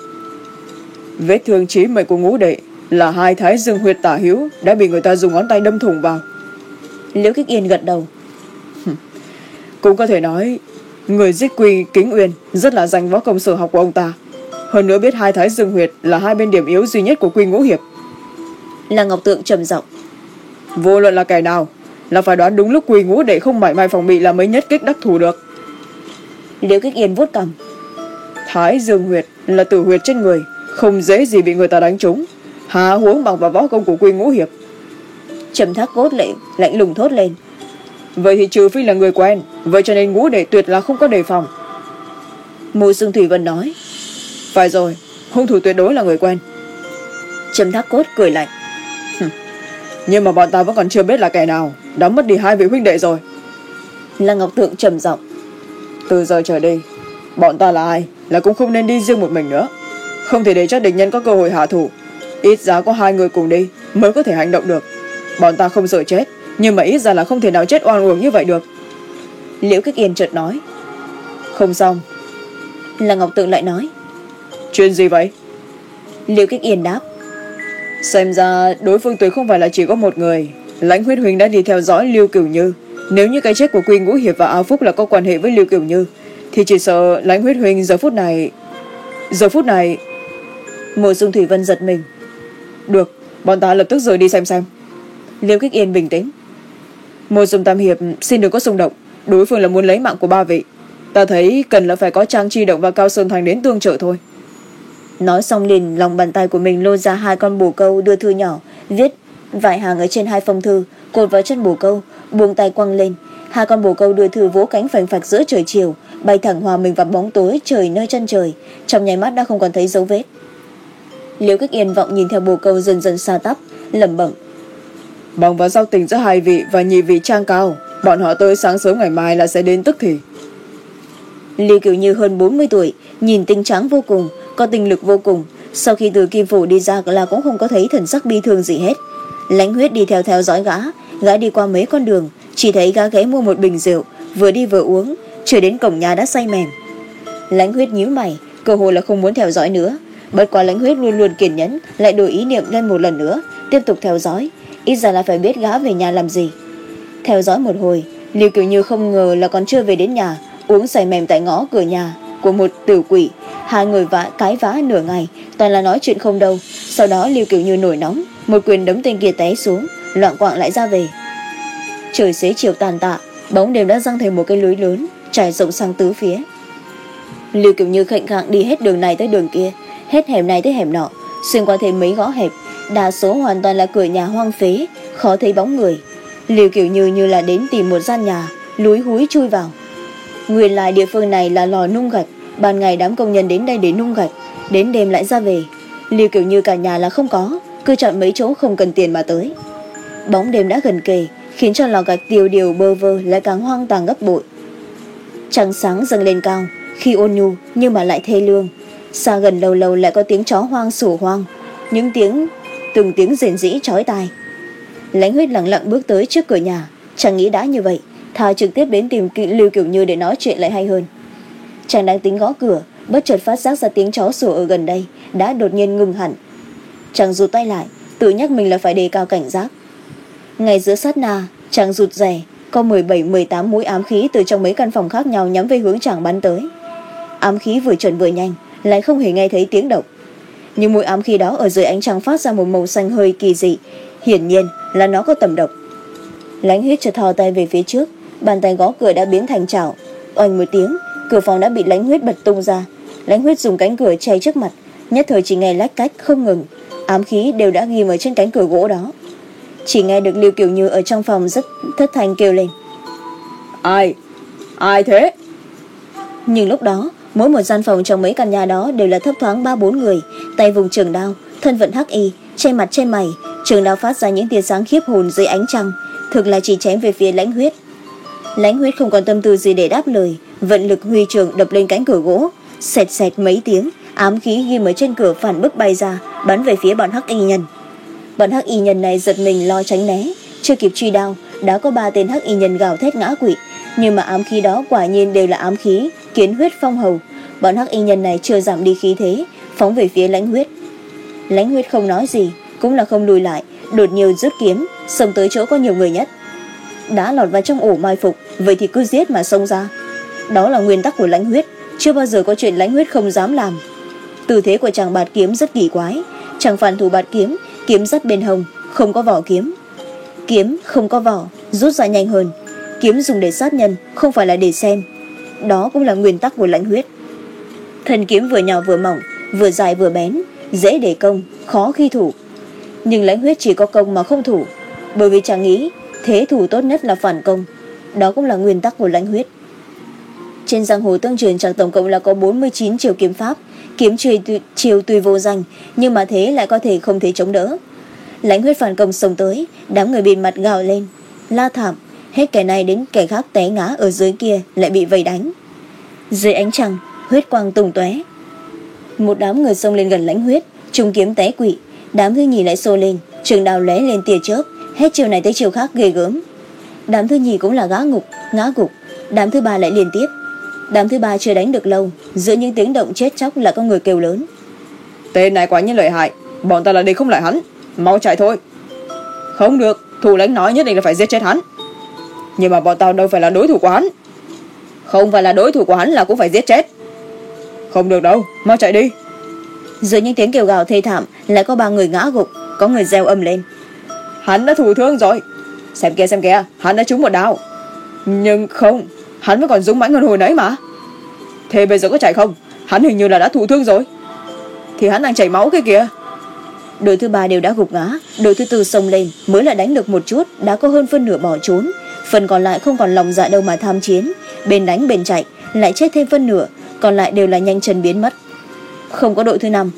Vết thương chí mệnh của Ngũ đệ là hai thái dương huyệt tả hữu đã bị người ta dùng ngón tay đâm thủng vào. Liễu Kích Yên gật đầu. Cũng có thể nói người giết Quỳ Kính Uyên rất là danh võ công sở học của ông ta. Hơn nữa biết hai thái dương huyệt là hai bên điểm yếu duy nhất của Quy Ngũ Hiệp. Là Ngọc Tượng trầm giọng: vô luận là kẻ nào, là phải đoán đúng lúc Quỳ Ngũ đệ không mảy may phòng bị là mới nhất kích đắc thủ được. Liễu Kích Yên vuốt cằm. Thái dương huyệt là tử huyệt trên người, không dễ gì bị người ta đánh trúng, há huống bằng vào võ công của Quy Ngũ Hiệp. Trầm Thác Cốt lạnh lạnh lùng thốt lên. Vậy thì trừ phi là người quen, vậy cho nên Ngũ đệ tuyệt là không có đề phòng. Mộ Dung Thủy Vân nói. Phải rồi, hung thủ tuyệt đối là người quen. Trầm Thác Cốt cười lạnh. Nhưng mà bọn ta vẫn còn chưa biết là kẻ nào đã mất đi hai vị huynh đệ rồi. Lăng Ngọc Tượng trầm giọng. Từ giờ trở đi, bọn ta là ai là cũng không nên đi riêng một mình nữa, không thể để cho địch nhân có cơ hội hạ thủ. Ít giá có hai người cùng đi mới có thể hành động được. Bọn ta không sợ chết, nhưng mà ít ra là không thể nào chết oan uổng như vậy được. Liễu Kích Yên chợt nói. Không xong. Lăng Ngọc Tượng lại nói. Chuyện gì vậy? Liễu Kích Yên đáp. Xem ra đối phương tuyệt không phải là chỉ có một người. Lãnh Huyết huynh đã đi theo dõi Lưu Cửu Như. Nếu như cái chết của Quy Ngũ Hiệp và Áo Phúc là có quan hệ với Lưu Cửu Như, thì chỉ sợ Lãnh Huyết huynh giờ phút này Giờ phút này Mộ Dung Thủy Vân giật mình. Được, bọn ta lập tức rời đi xem xem. Liễu Kích Yên bình tĩnh. Mộ Dung Tam Hiệp xin đừng có xung động, đối phương là muốn lấy mạng của ba vị. Ta thấy cần là phải có Trang Chi Động và Cao Sơn Thành đến tương trợ thôi. Nói xong liền lòng bàn tay của mình lôi ra hai con bồ câu đưa thư nhỏ, viết vài hàng ở trên hai phong thư, cột vào chân bồ câu, buông tay quăng lên. Hai con bồ câu đưa thư vỗ cánh phành phạch giữa trời chiều, bay thẳng hòa mình vào bóng tối trời nơi chân trời, trong nháy mắt đã không còn thấy dấu vết. Liễu Kích Yên vọng nhìn theo bồ câu dần dần xa tắp, lẩm bẩm. Bằng vào giao tình giữa hai vị và nhị vị Trang Cao, bọn họ tới sáng sớm ngày mai là sẽ đến tức thì. Lưu Cửu Như hơn bốn mươi tuổi, nhìn tinh trắng vô cùng, có tinh lực vô cùng. Sau khi từ Kim Phủ đi ra là cũng không có thấy thần sắc bi thương gì hết. Lãnh Huyết đi theo theo dõi gã, gã đi qua mấy con đường, chỉ thấy gã ghé mua một bình rượu, vừa đi vừa uống, chờ đến cổng nhà đã say mềm. Lãnh Huyết nhíu mày, cơ hội là không muốn theo dõi nữa. Bất quá Lãnh Huyết luôn luôn kiên nhẫn, lại đổi ý niệm lên một lần nữa, tiếp tục theo dõi, ít ra là phải biết gã về nhà làm gì. Theo dõi một hồi, Lưu Cửu Như không ngờ là còn chưa về đến nhà, uống say mềm tại ngõ cửa nhà của một tiểu quỷ. Hai người vã cái vã nửa ngày, toàn là nói chuyện không đâu. Sau đó Lưu Cửu Như nổi nóng, một quyền đấm tên kia té xuống, loạng quạng lại ra về. Trời xế chiều tàn tạ, bóng đêm đã giăng thành một cái lưới lớn, trải rộng sang tứ phía. Lưu Cửu Như khệnh khạng đi hết đường này tới đường kia, hết hẻm này tới hẻm nọ, xuyên qua thêm mấy ngõ hẹp, đa số hoàn toàn là cửa nhà hoang phế, khó thấy bóng người. Liêu Kiểu Như như là đến tìm một gian nhà, lúi húi chui vào. Nguyên lại địa phương này là lò nung gạch, ban ngày đám công nhân đến đây để nung gạch, đến đêm lại ra về. Liêu Kiểu Như cả nhà là không có, cứ chọn mấy chỗ không cần tiền mà tới. Bóng đêm đã gần kề, khiến cho lò gạch tiêu điều bơ vơ lại càng hoang tàn gấp bội. Trăng sáng dâng lên cao, khi ôn nhu nhưng mà lại thê lương. Xa gần lâu lâu lại có tiếng chó hoang sủa hoang, những tiếng từng tiếng rền rĩ chói tai. Lãnh Huyết lặng lặng bước tới trước cửa nhà, chàng nghĩ đã như vậy, thà trực tiếp đến tìm Liêu Kiểu Như để nói chuyện lại hay hơn. Chàng đang tính gõ cửa, bất chợt phát giác ra tiếng chó sủa ở gần đây đã đột nhiên ngừng hẳn. Chàng rụt tay lại, tự nhắc mình là phải đề cao cảnh giác. Ngay giữa sát na, chàng rụt rè, có mười bảy mười tám mũi ám khí từ trong mấy căn phòng khác nhau nhắm về hướng chàng bắn tới. Ám khí vừa chuẩn vừa nhanh, lại không hề nghe thấy tiếng động. Nhưng mũi ám khí đó ở dưới ánh trăng phát ra một màu xanh hơi kỳ dị, hiển nhiên là nó có tầm độc. Lãnh Huyết chợt thò tay về phía trước, bàn tay gõ cửa đã biến thành chảo. Oanh một tiếng, cửa phòng đã bị Lãnh Huyết bật tung ra. Lãnh Huyết dùng cánh cửa che trước mặt, nhất thời chỉ nghe lách cách không ngừng, ám khí đều đã ghim ở trên cánh cửa gỗ đó. Chỉ nghe được Liêu Kiểu Như ở trong phòng rất thất thanh kêu lên: Ai? Ai thế? Nhưng lúc đó, mỗi một gian phòng trong mấy căn nhà đó đều là thấp thoáng ba bốn người, tay vùng trường đao, thân vận hắc y, che mặt che mày, trường đao phát ra những tia sáng khiếp hồn dưới ánh trăng, thực là chỉ chém về phía Lãnh Huyết. Lãnh Huyết không còn tâm tư gì để đáp lời, vận lực huy trường đập lên cánh cửa gỗ, xẹt xẹt mấy tiếng, ám khí ghim ở trên cửa phản bức bay ra, bắn về phía bọn hắc y nhân. Bọn hắc y nhân này giật mình lo tránh né, chưa kịp truy đao, đã có ba tên hắc y nhân gào thét ngã quỵ. Nhưng mà ám khí đó quả nhiên đều là ám khí kiến huyết phong hầu. Bọn hắc y nhân này chưa giảm đi khí thế, phóng về phía Lãnh Huyết. Lãnh Huyết không nói gì, cũng là không lùi lại, đột nhiên rút kiếm, xông tới chỗ có nhiều người nhất. Đã lọt vào trong ổ mai phục, vậy thì cứ giết mà xông ra. Đó là nguyên tắc của Lãnh Huyết, chưa bao giờ có chuyện Lãnh Huyết không dám làm. Tư thế của chàng bạt kiếm rất kỳ quái, chàng phản thủ bạt kiếm, kiếm dắt bên hông, không có vỏ kiếm. Kiếm không có vỏ, rút ra nhanh hơn. Kiếm dùng để sát nhân, không phải là để xem. Đó cũng là nguyên tắc của Lãnh Huyết. Thân kiếm vừa nhỏ vừa mỏng, vừa dài vừa bén, dễ để công, khó khi thủ. Nhưng Lãnh Huyết chỉ có công mà không thủ, bởi vì chàng nghĩ thế thủ tốt nhất là phản công. Đó cũng là nguyên tắc của Lãnh Huyết. Trên giang hồ tương truyền chàng tổng cộng là có bốn mươi chín chiều kiếm pháp, kiếm chiều, chiều tùy vô danh, nhưng mà thế lại có thể không thể chống đỡ. Lãnh Huyết phản công xông tới, đám người bịt mặt gào lên, la thảm, hết kẻ này đến kẻ khác té ngã ở dưới kia lại bị vây đánh. Dưới ánh trăng, huyết quang tung tóe. Một đám người xông lên gần Lãnh Huyết, trùng kiếm té quỵ. Đám thứ nhì lại xô lên, trường đao lóe lên tia chớp, hết chiều này tới chiều khác ghê gớm. Đám thứ nhì cũng là ngã ngục, ngã gục. Đám thứ ba lại liên tiếp. Đám thứ ba chưa đánh được lâu, giữa những tiếng động chết chóc là có người kêu lớn: Tên này quá nhiên lợi hại, bọn ta là đi không lại hắn, mau chạy thôi. Không được, thủ lãnh nói nhất định là phải giết chết hắn. Nhưng mà bọn tao đâu phải là đối thủ của hắn. Không phải là đối thủ của hắn là cũng phải giết chết. Không được đâu, mau chạy đi. Giữa những tiếng kêu gào thê thảm lại có ba người ngã gục, có người reo âm lên: Hắn đã thụ thương rồi. Xem kìa xem kìa, hắn đã trúng một đao. Nhưng không, hắn vẫn còn dũng mãnh hơn hồi nãy mà. Thế bây giờ có chạy không? Hắn hình như là đã thụ thương rồi. Thì hắn đang chảy máu kia kìa. Đội thứ ba đều đã gục ngã, đội thứ tư xông lên mới là đánh được một chút, đã có hơn phân nửa bỏ trốn. Phần còn lại không còn lòng dạ đâu mà tham chiến, bên đánh bên chạy, lại chết thêm phân nửa, còn lại đều là nhanh chân biến mất. Không có đội thứ năm.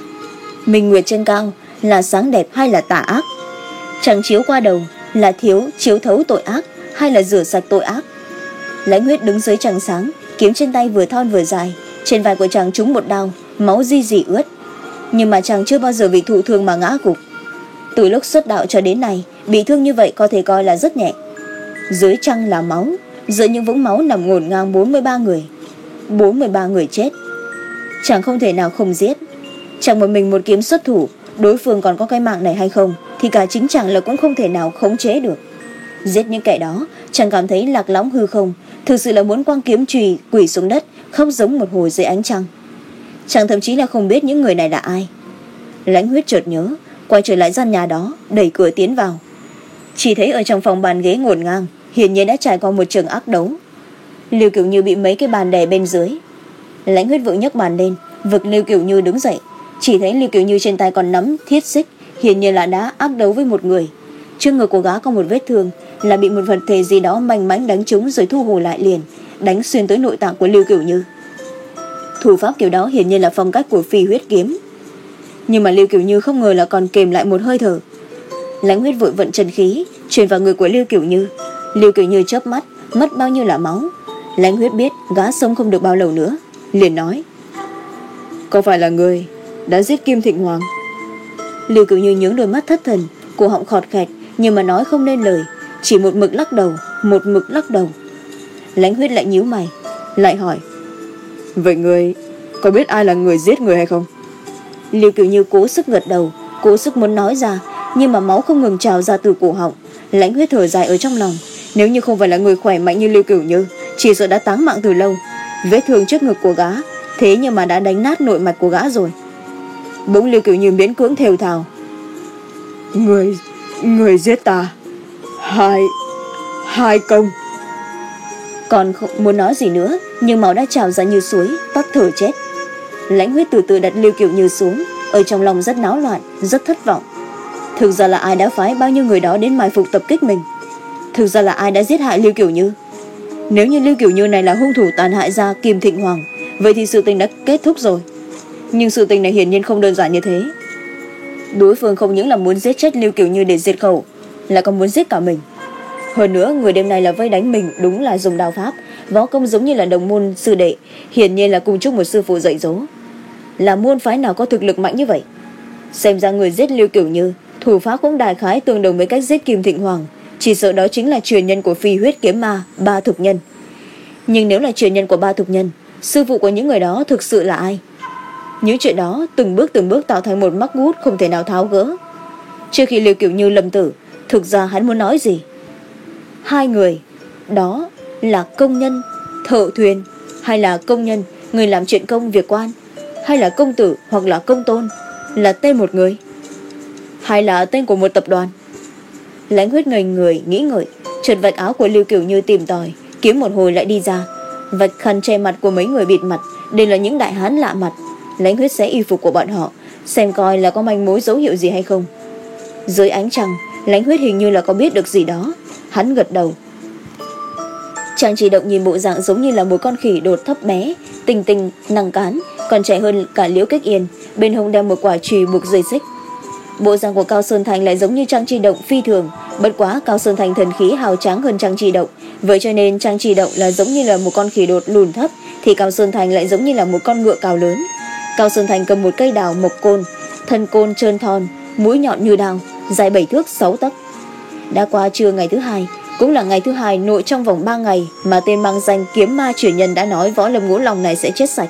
Minh Nguyệt trên cao là sáng đẹp hay là tà ác? Trăng chiếu qua đầu là thiếu chiếu thấu tội ác hay là rửa sạch tội ác? Lãnh Huyết đứng dưới trăng sáng, kiếm trên tay vừa thon vừa dài, trên vai của chàng trúng một đao, máu di dì ướt. Nhưng mà chàng chưa bao giờ bị thụ thương mà ngã gục. Từ lúc xuất đạo cho đến nay, bị thương như vậy có thể coi là rất nhẹ. Dưới trăng là máu, giữa những vũng máu nằm ngổn ngang bốn mươi ba người. bốn mươi ba người chết. Chàng không thể nào không giết. Chàng một mình một kiếm xuất thủ, đối phương còn có cái mạng này hay không thì cả chính chàng là cũng không thể nào khống chế được. Giết những kẻ đó, chàng cảm thấy lạc lõng hư không, thực sự là muốn quăng kiếm chùy quỳ xuống đất, khóc giống một hồi dưới ánh trăng. Chàng thậm chí là không biết những người này là ai. Lãnh Huyết chợt nhớ, quay trở lại gian nhà đó, đẩy cửa tiến vào. Chỉ thấy ở trong phòng bàn ghế ngổn ngang, hiển nhiên đã trải qua một trận ác đấu. Liêu Kiểu Như bị mấy cái bàn đè bên dưới. Lãnh Huyết vội nhấc bàn lên, vực Liêu Kiểu Như đứng dậy. Chỉ thấy Liêu Kiểu Như trên tay còn nắm thiết xích, hiển nhiên là đã ác đấu với một người. Trước ngực của gã có một vết thương, là bị một vật thể gì đó manh mánh đánh trúng rồi thu hồi lại liền, đánh xuyên tới nội tạng của Lưu Cửu Như. Thủ pháp kiểu đó hiển nhiên là phong cách của Phi Huyết Kiếm, nhưng mà Lưu Cửu Như không ngờ là còn kèm lại một hơi thở. Lãnh Huyết vội vận chân khí truyền vào người của Lưu Cửu Như. Lưu Cửu Như chớp mắt mất bao nhiêu là máu. Lãnh Huyết biết gã sống không được bao lâu nữa, liền nói: có phải là người đã giết Kim Thịnh Hoàng? Lưu Cửu Như nhướng đôi mắt thất thần, cổ họng khọt khẹt nhưng mà nói không nên lời, chỉ một mực lắc đầu, một mực lắc đầu. Lãnh Huyết lại nhíu mày, lại hỏi: vậy người có biết ai là người giết người hay không? Lưu Cửu Như cố sức gật đầu, cố sức muốn nói ra, nhưng mà máu không ngừng trào ra từ cổ họng. Lãnh Huyết thở dài ở trong lòng, nếu như không phải là người khỏe mạnh như Lưu Cửu Như, chỉ sợ đã táng mạng từ lâu. Vết thương trước ngực của gã thế nhưng mà đã đánh nát nội mạch của gã rồi. Bỗng Lưu Cửu Như miễn cưỡng thều thào: người người giết ta hai hai công. Còn không muốn nói gì nữa, nhưng máu đã trào ra như suối, tắc thở chết. Lãnh Huyết từ từ đặt Lưu Cửu Như xuống, ở trong lòng rất náo loạn, rất thất vọng. Thực ra là ai đã phái bao nhiêu người đó đến mai phục tập kích mình? Thực ra là ai đã giết hại Lưu Cửu Như? Nếu như Lưu Cửu Như này là hung thủ tàn hại gia Kim Thịnh Hoàng, vậy thì sự tình đã kết thúc rồi. Nhưng sự tình này hiển nhiên không đơn giản như thế. Đối phương không những là muốn giết chết Lưu Cửu Như để diệt khẩu, lại còn muốn giết cả mình. Hơn nữa người đêm nay là vây đánh mình đúng là dùng đao pháp, võ công giống như là đồng môn sư đệ, hiển nhiên là cùng chúc một sư phụ dạy dỗ. Là môn phái nào có thực lực mạnh như vậy? Xem ra người giết Lưu Cửu Như thủ pháp cũng đại khái tương đồng với cách giết Kim Thịnh Hoàng, chỉ sợ đó chính là truyền nhân của Phi Huyết Kiếm Ma Ba Thục Nhân. Nhưng nếu là truyền nhân của Ba Thục Nhân, sư phụ của những người đó thực sự là ai? Những chuyện đó từng bước từng bước tạo thành một mắc gút không thể nào tháo gỡ. Trước khi Lưu Cửu Như lâm tử, thực ra hắn muốn nói gì? Hai người đó là công nhân thợ thuyền, hay là công nhân người làm chuyện công việc quan, hay là công tử hoặc là công tôn, là tên một người, hay là tên của một tập đoàn? Lãnh Huyết ngây người nghĩ ngợi, chợt vạch áo của Lưu Cửu Như tìm tòi, kiếm một hồi lại đi ra, vạch khăn che mặt của mấy người bịt mặt đều là những đại hán lạ mặt. Lãnh Huyết xé y phục của bọn họ, xem coi là có manh mối dấu hiệu gì hay không. Dưới ánh trăng, Lãnh Huyết hình như là có biết được gì đó, hắn gật đầu. Trang Chỉ Động nhìn bộ dạng giống như là một con khỉ đột thấp bé, tinh tinh năng cán, còn trẻ hơn cả Liễu Kích Yên, bên hông đeo một quả chùy buộc dây xích. Bộ dạng của Cao Sơn Thành lại giống như Trang Chỉ Động phi thường, bất quá Cao Sơn Thành thần khí hào tráng hơn Trang Chỉ Động, vậy cho nên Trang Chỉ Động là giống như là một con khỉ đột lùn thấp, thì Cao Sơn Thành lại giống như là một con ngựa cao lớn. Cao Sơn Thành cầm một cây đào mộc côn, thân côn trơn thon, mũi nhọn như đao, dài bảy thước sáu tấc. Đã qua trưa ngày thứ hai, cũng là ngày thứ hai nội trong vòng ba ngày mà tên mang danh Kiếm Ma truyền nhân đã nói Võ Lâm Ngũ Long này sẽ chết sạch.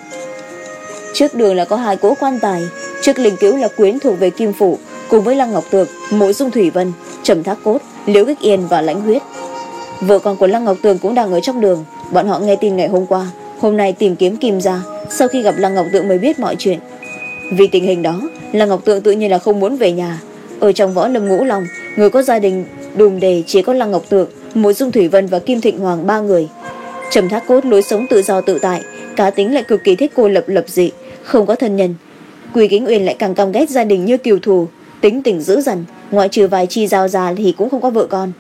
Trước đường là có hai cỗ quan tài, trước linh cữu là quyến thuộc về Kim Phủ, cùng với Lăng Ngọc Tược, Mộ Dung Thủy Vân, Trầm Thác Cốt, Liễu Kích Yên và Lãnh Huyết. Vợ con của Lăng Ngọc Tường cũng đang ở trong đường. Bọn họ nghe tin ngày hôm qua, hôm nay tìm kiếm Kim gia. Sau khi gặp Lăng Ngọc Tượng mới biết mọi chuyện. Vì tình hình đó, Lăng Ngọc Tượng tự nhiên là không muốn về nhà. Ở trong Võ Lâm Ngũ Long, người có gia đình đùm đề chỉ có Lăng Ngọc Tượng, Mộ Dung Thủy Vân và Kim Thịnh Hoàng ba người. Trầm Thác Cốt lối sống tự do tự tại, cá tính lại cực kỳ thích cô lập lập dị, không có thân nhân. Quỳ Kính Uyên lại càng căm ghét gia đình như kiều thù, tính tình dữ dằn, ngoại trừ vài chi giao già thì cũng không có vợ con.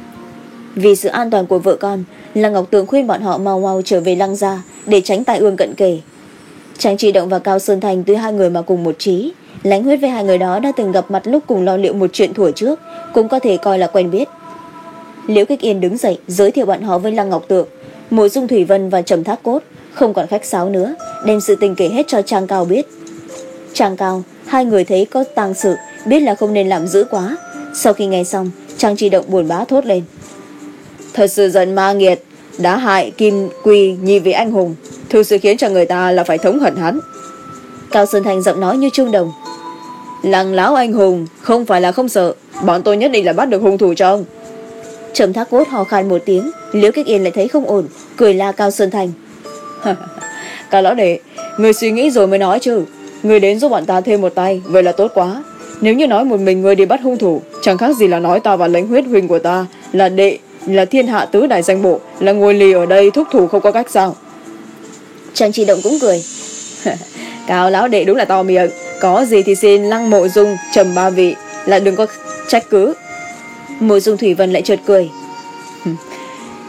Vì sự an toàn của vợ con, Lăng Ngọc Tượng khuyên bọn họ mau mau trở về Lăng gia để tránh tai ương cận kề. Trang Chỉ Động và Cao Sơn Thành từ hai người mà cùng một trí. Lãnh Huyết với hai người đó đã từng gặp mặt lúc cùng lo liệu một chuyện thuở trước, cũng có thể coi là quen biết. Liễu Kích Yên đứng dậy giới thiệu bọn họ với Lăng Ngọc Tượng, Mộ Dung Thủy Vân và Trầm Thác Cốt, không còn khách sáo nữa, đem sự tình kể hết cho Trang Cao biết. Trang Cao, hai người thấy có tang sự, biết là không nên làm dữ quá. Sau khi nghe xong, Trang Chỉ Động buồn bã thốt lên: thật sự giận ma nghiệt, đã hại Kim Quy nhị vị anh hùng, thực sự khiến cho người ta là phải thống hận hắn. Cao Sơn Thành giọng nói như chuông đồng: Lăng lão anh hùng không phải là không sợ, bọn tôi nhất định là bắt được hung thủ cho ông. Trầm Thác Cốt hò khan một tiếng. Liễu Kích Yên lại thấy không ổn, cười la Cao Sơn Thành: Cao lão đệ, người suy nghĩ rồi mới nói chứ. Người đến giúp bọn ta thêm một tay, vậy là tốt quá. Nếu như nói một mình người đi bắt hung thủ, chẳng khác gì là nói ta và Lãnh Huyết huynh của ta là đệ, là thiên hạ tứ đại danh bộ, là ngồi lì ở đây thúc thủ không có cách sao. Trang Chỉ Động cũng cười: Cao lão đệ đúng là to miệng, có gì thì xin Lăng Mộ Dung Trầm ba vị là đừng có trách cứ. Mộ Dung Thủy Vân lại chợt cười: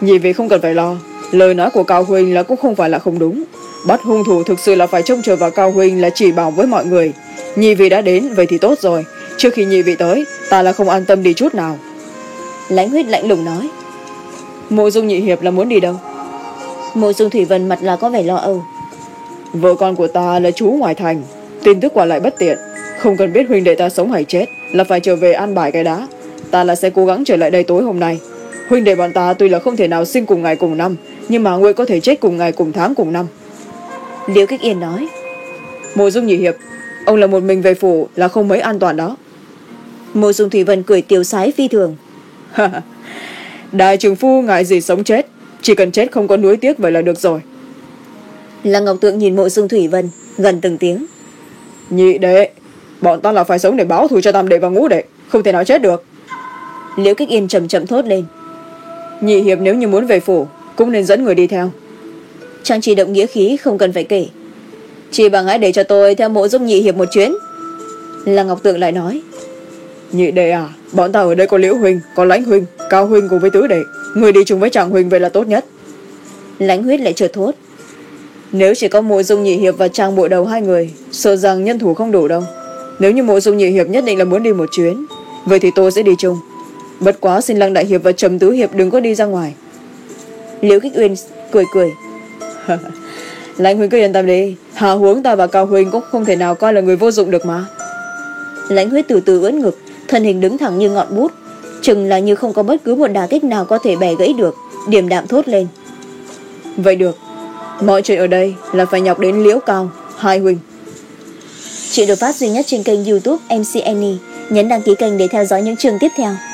Nhị vị không cần phải lo, lời nói của Cao huynh là cũng không phải là không đúng. Bắt hung thủ thực sự là phải trông chờ vào Cao huynh là chỉ bảo với mọi người. Nhị vị đã đến vậy thì tốt rồi, trước khi nhị vị tới ta là không an tâm đi chút nào. Lãnh Huyết lạnh lùng nói. Mộ Dung nhị hiệp là muốn đi đâu? Mộ Dung Thủy Vân mặt là có vẻ lo âu. Vợ con của ta là chú ngoài thành, tin tức quả lại bất tiện, không cần biết huynh đệ ta sống hay chết là phải trở về an bài cái đá. Ta là sẽ cố gắng trở lại đây tối hôm nay. Huynh đệ bọn ta tuy là không thể nào sinh cùng ngày cùng năm, nhưng mà ngươi có thể chết cùng ngày cùng tháng cùng năm. Liễu Kích Yên nói. Mộ Dung nhị hiệp, ông là một mình về phủ là không mấy an toàn đó. Mộ Dung Thủy Vân cười tiêu sái phi thường. Đại trưởng phu ngại gì sống chết, chỉ cần chết không có nuối tiếc vậy là được rồi. Lăng Ngọc Tượng nhìn Mộ Dung Thủy Vân gần từng tiếng. Nhị đệ, bọn ta là phải sống để báo thù cho tam đệ và ngũ đệ, không thể nào chết được. Liễu Kích Yên chậm chậm thốt lên. Nhị hiệp nếu như muốn về phủ cũng nên dẫn người đi theo. Trang Trì động nghĩa khí không cần phải kể. Chỉ bằng hãy để cho tôi theo Mộ Dung nhị hiệp một chuyến. Lăng Ngọc Tượng lại nói. Nhị đệ à, bọn ta ở đây có Liễu huynh, có Lãnh huynh, Cao huynh cùng với tứ đệ, người đi chung với Tràng huynh vậy là tốt nhất. Lãnh Huyết lại chợt thốt. Nếu chỉ có Mộ Dung nhị hiệp và Tràng bộ đầu hai người, sợ rằng nhân thủ không đủ đâu. Nếu như Mộ Dung nhị hiệp nhất định là muốn đi một chuyến, vậy thì tôi sẽ đi chung. Bất quá xin Lăng đại hiệp và Trầm tứ hiệp đừng có đi ra ngoài. Liễu Kích Uyên cười cười. Lãnh huynh cứ yên tâm đi, hạ huống ta và Cao huynh cũng không thể nào coi là người vô dụng được mà. Lãnh Huyết từ từ ưỡn ngực, thân hình đứng thẳng như ngọn bút, chừng là như không có bất cứ một đả kích nào có thể bẻ gãy được, điềm đạm thốt lên. Vậy được, mọi chuyện ở đây là phải nhọc đến Liễu Cao hai huynh. Chuyện được phát duy nhất trên kênh YouTube em xê Annie. Nhấn đăng ký kênh để theo dõi những chương tiếp theo.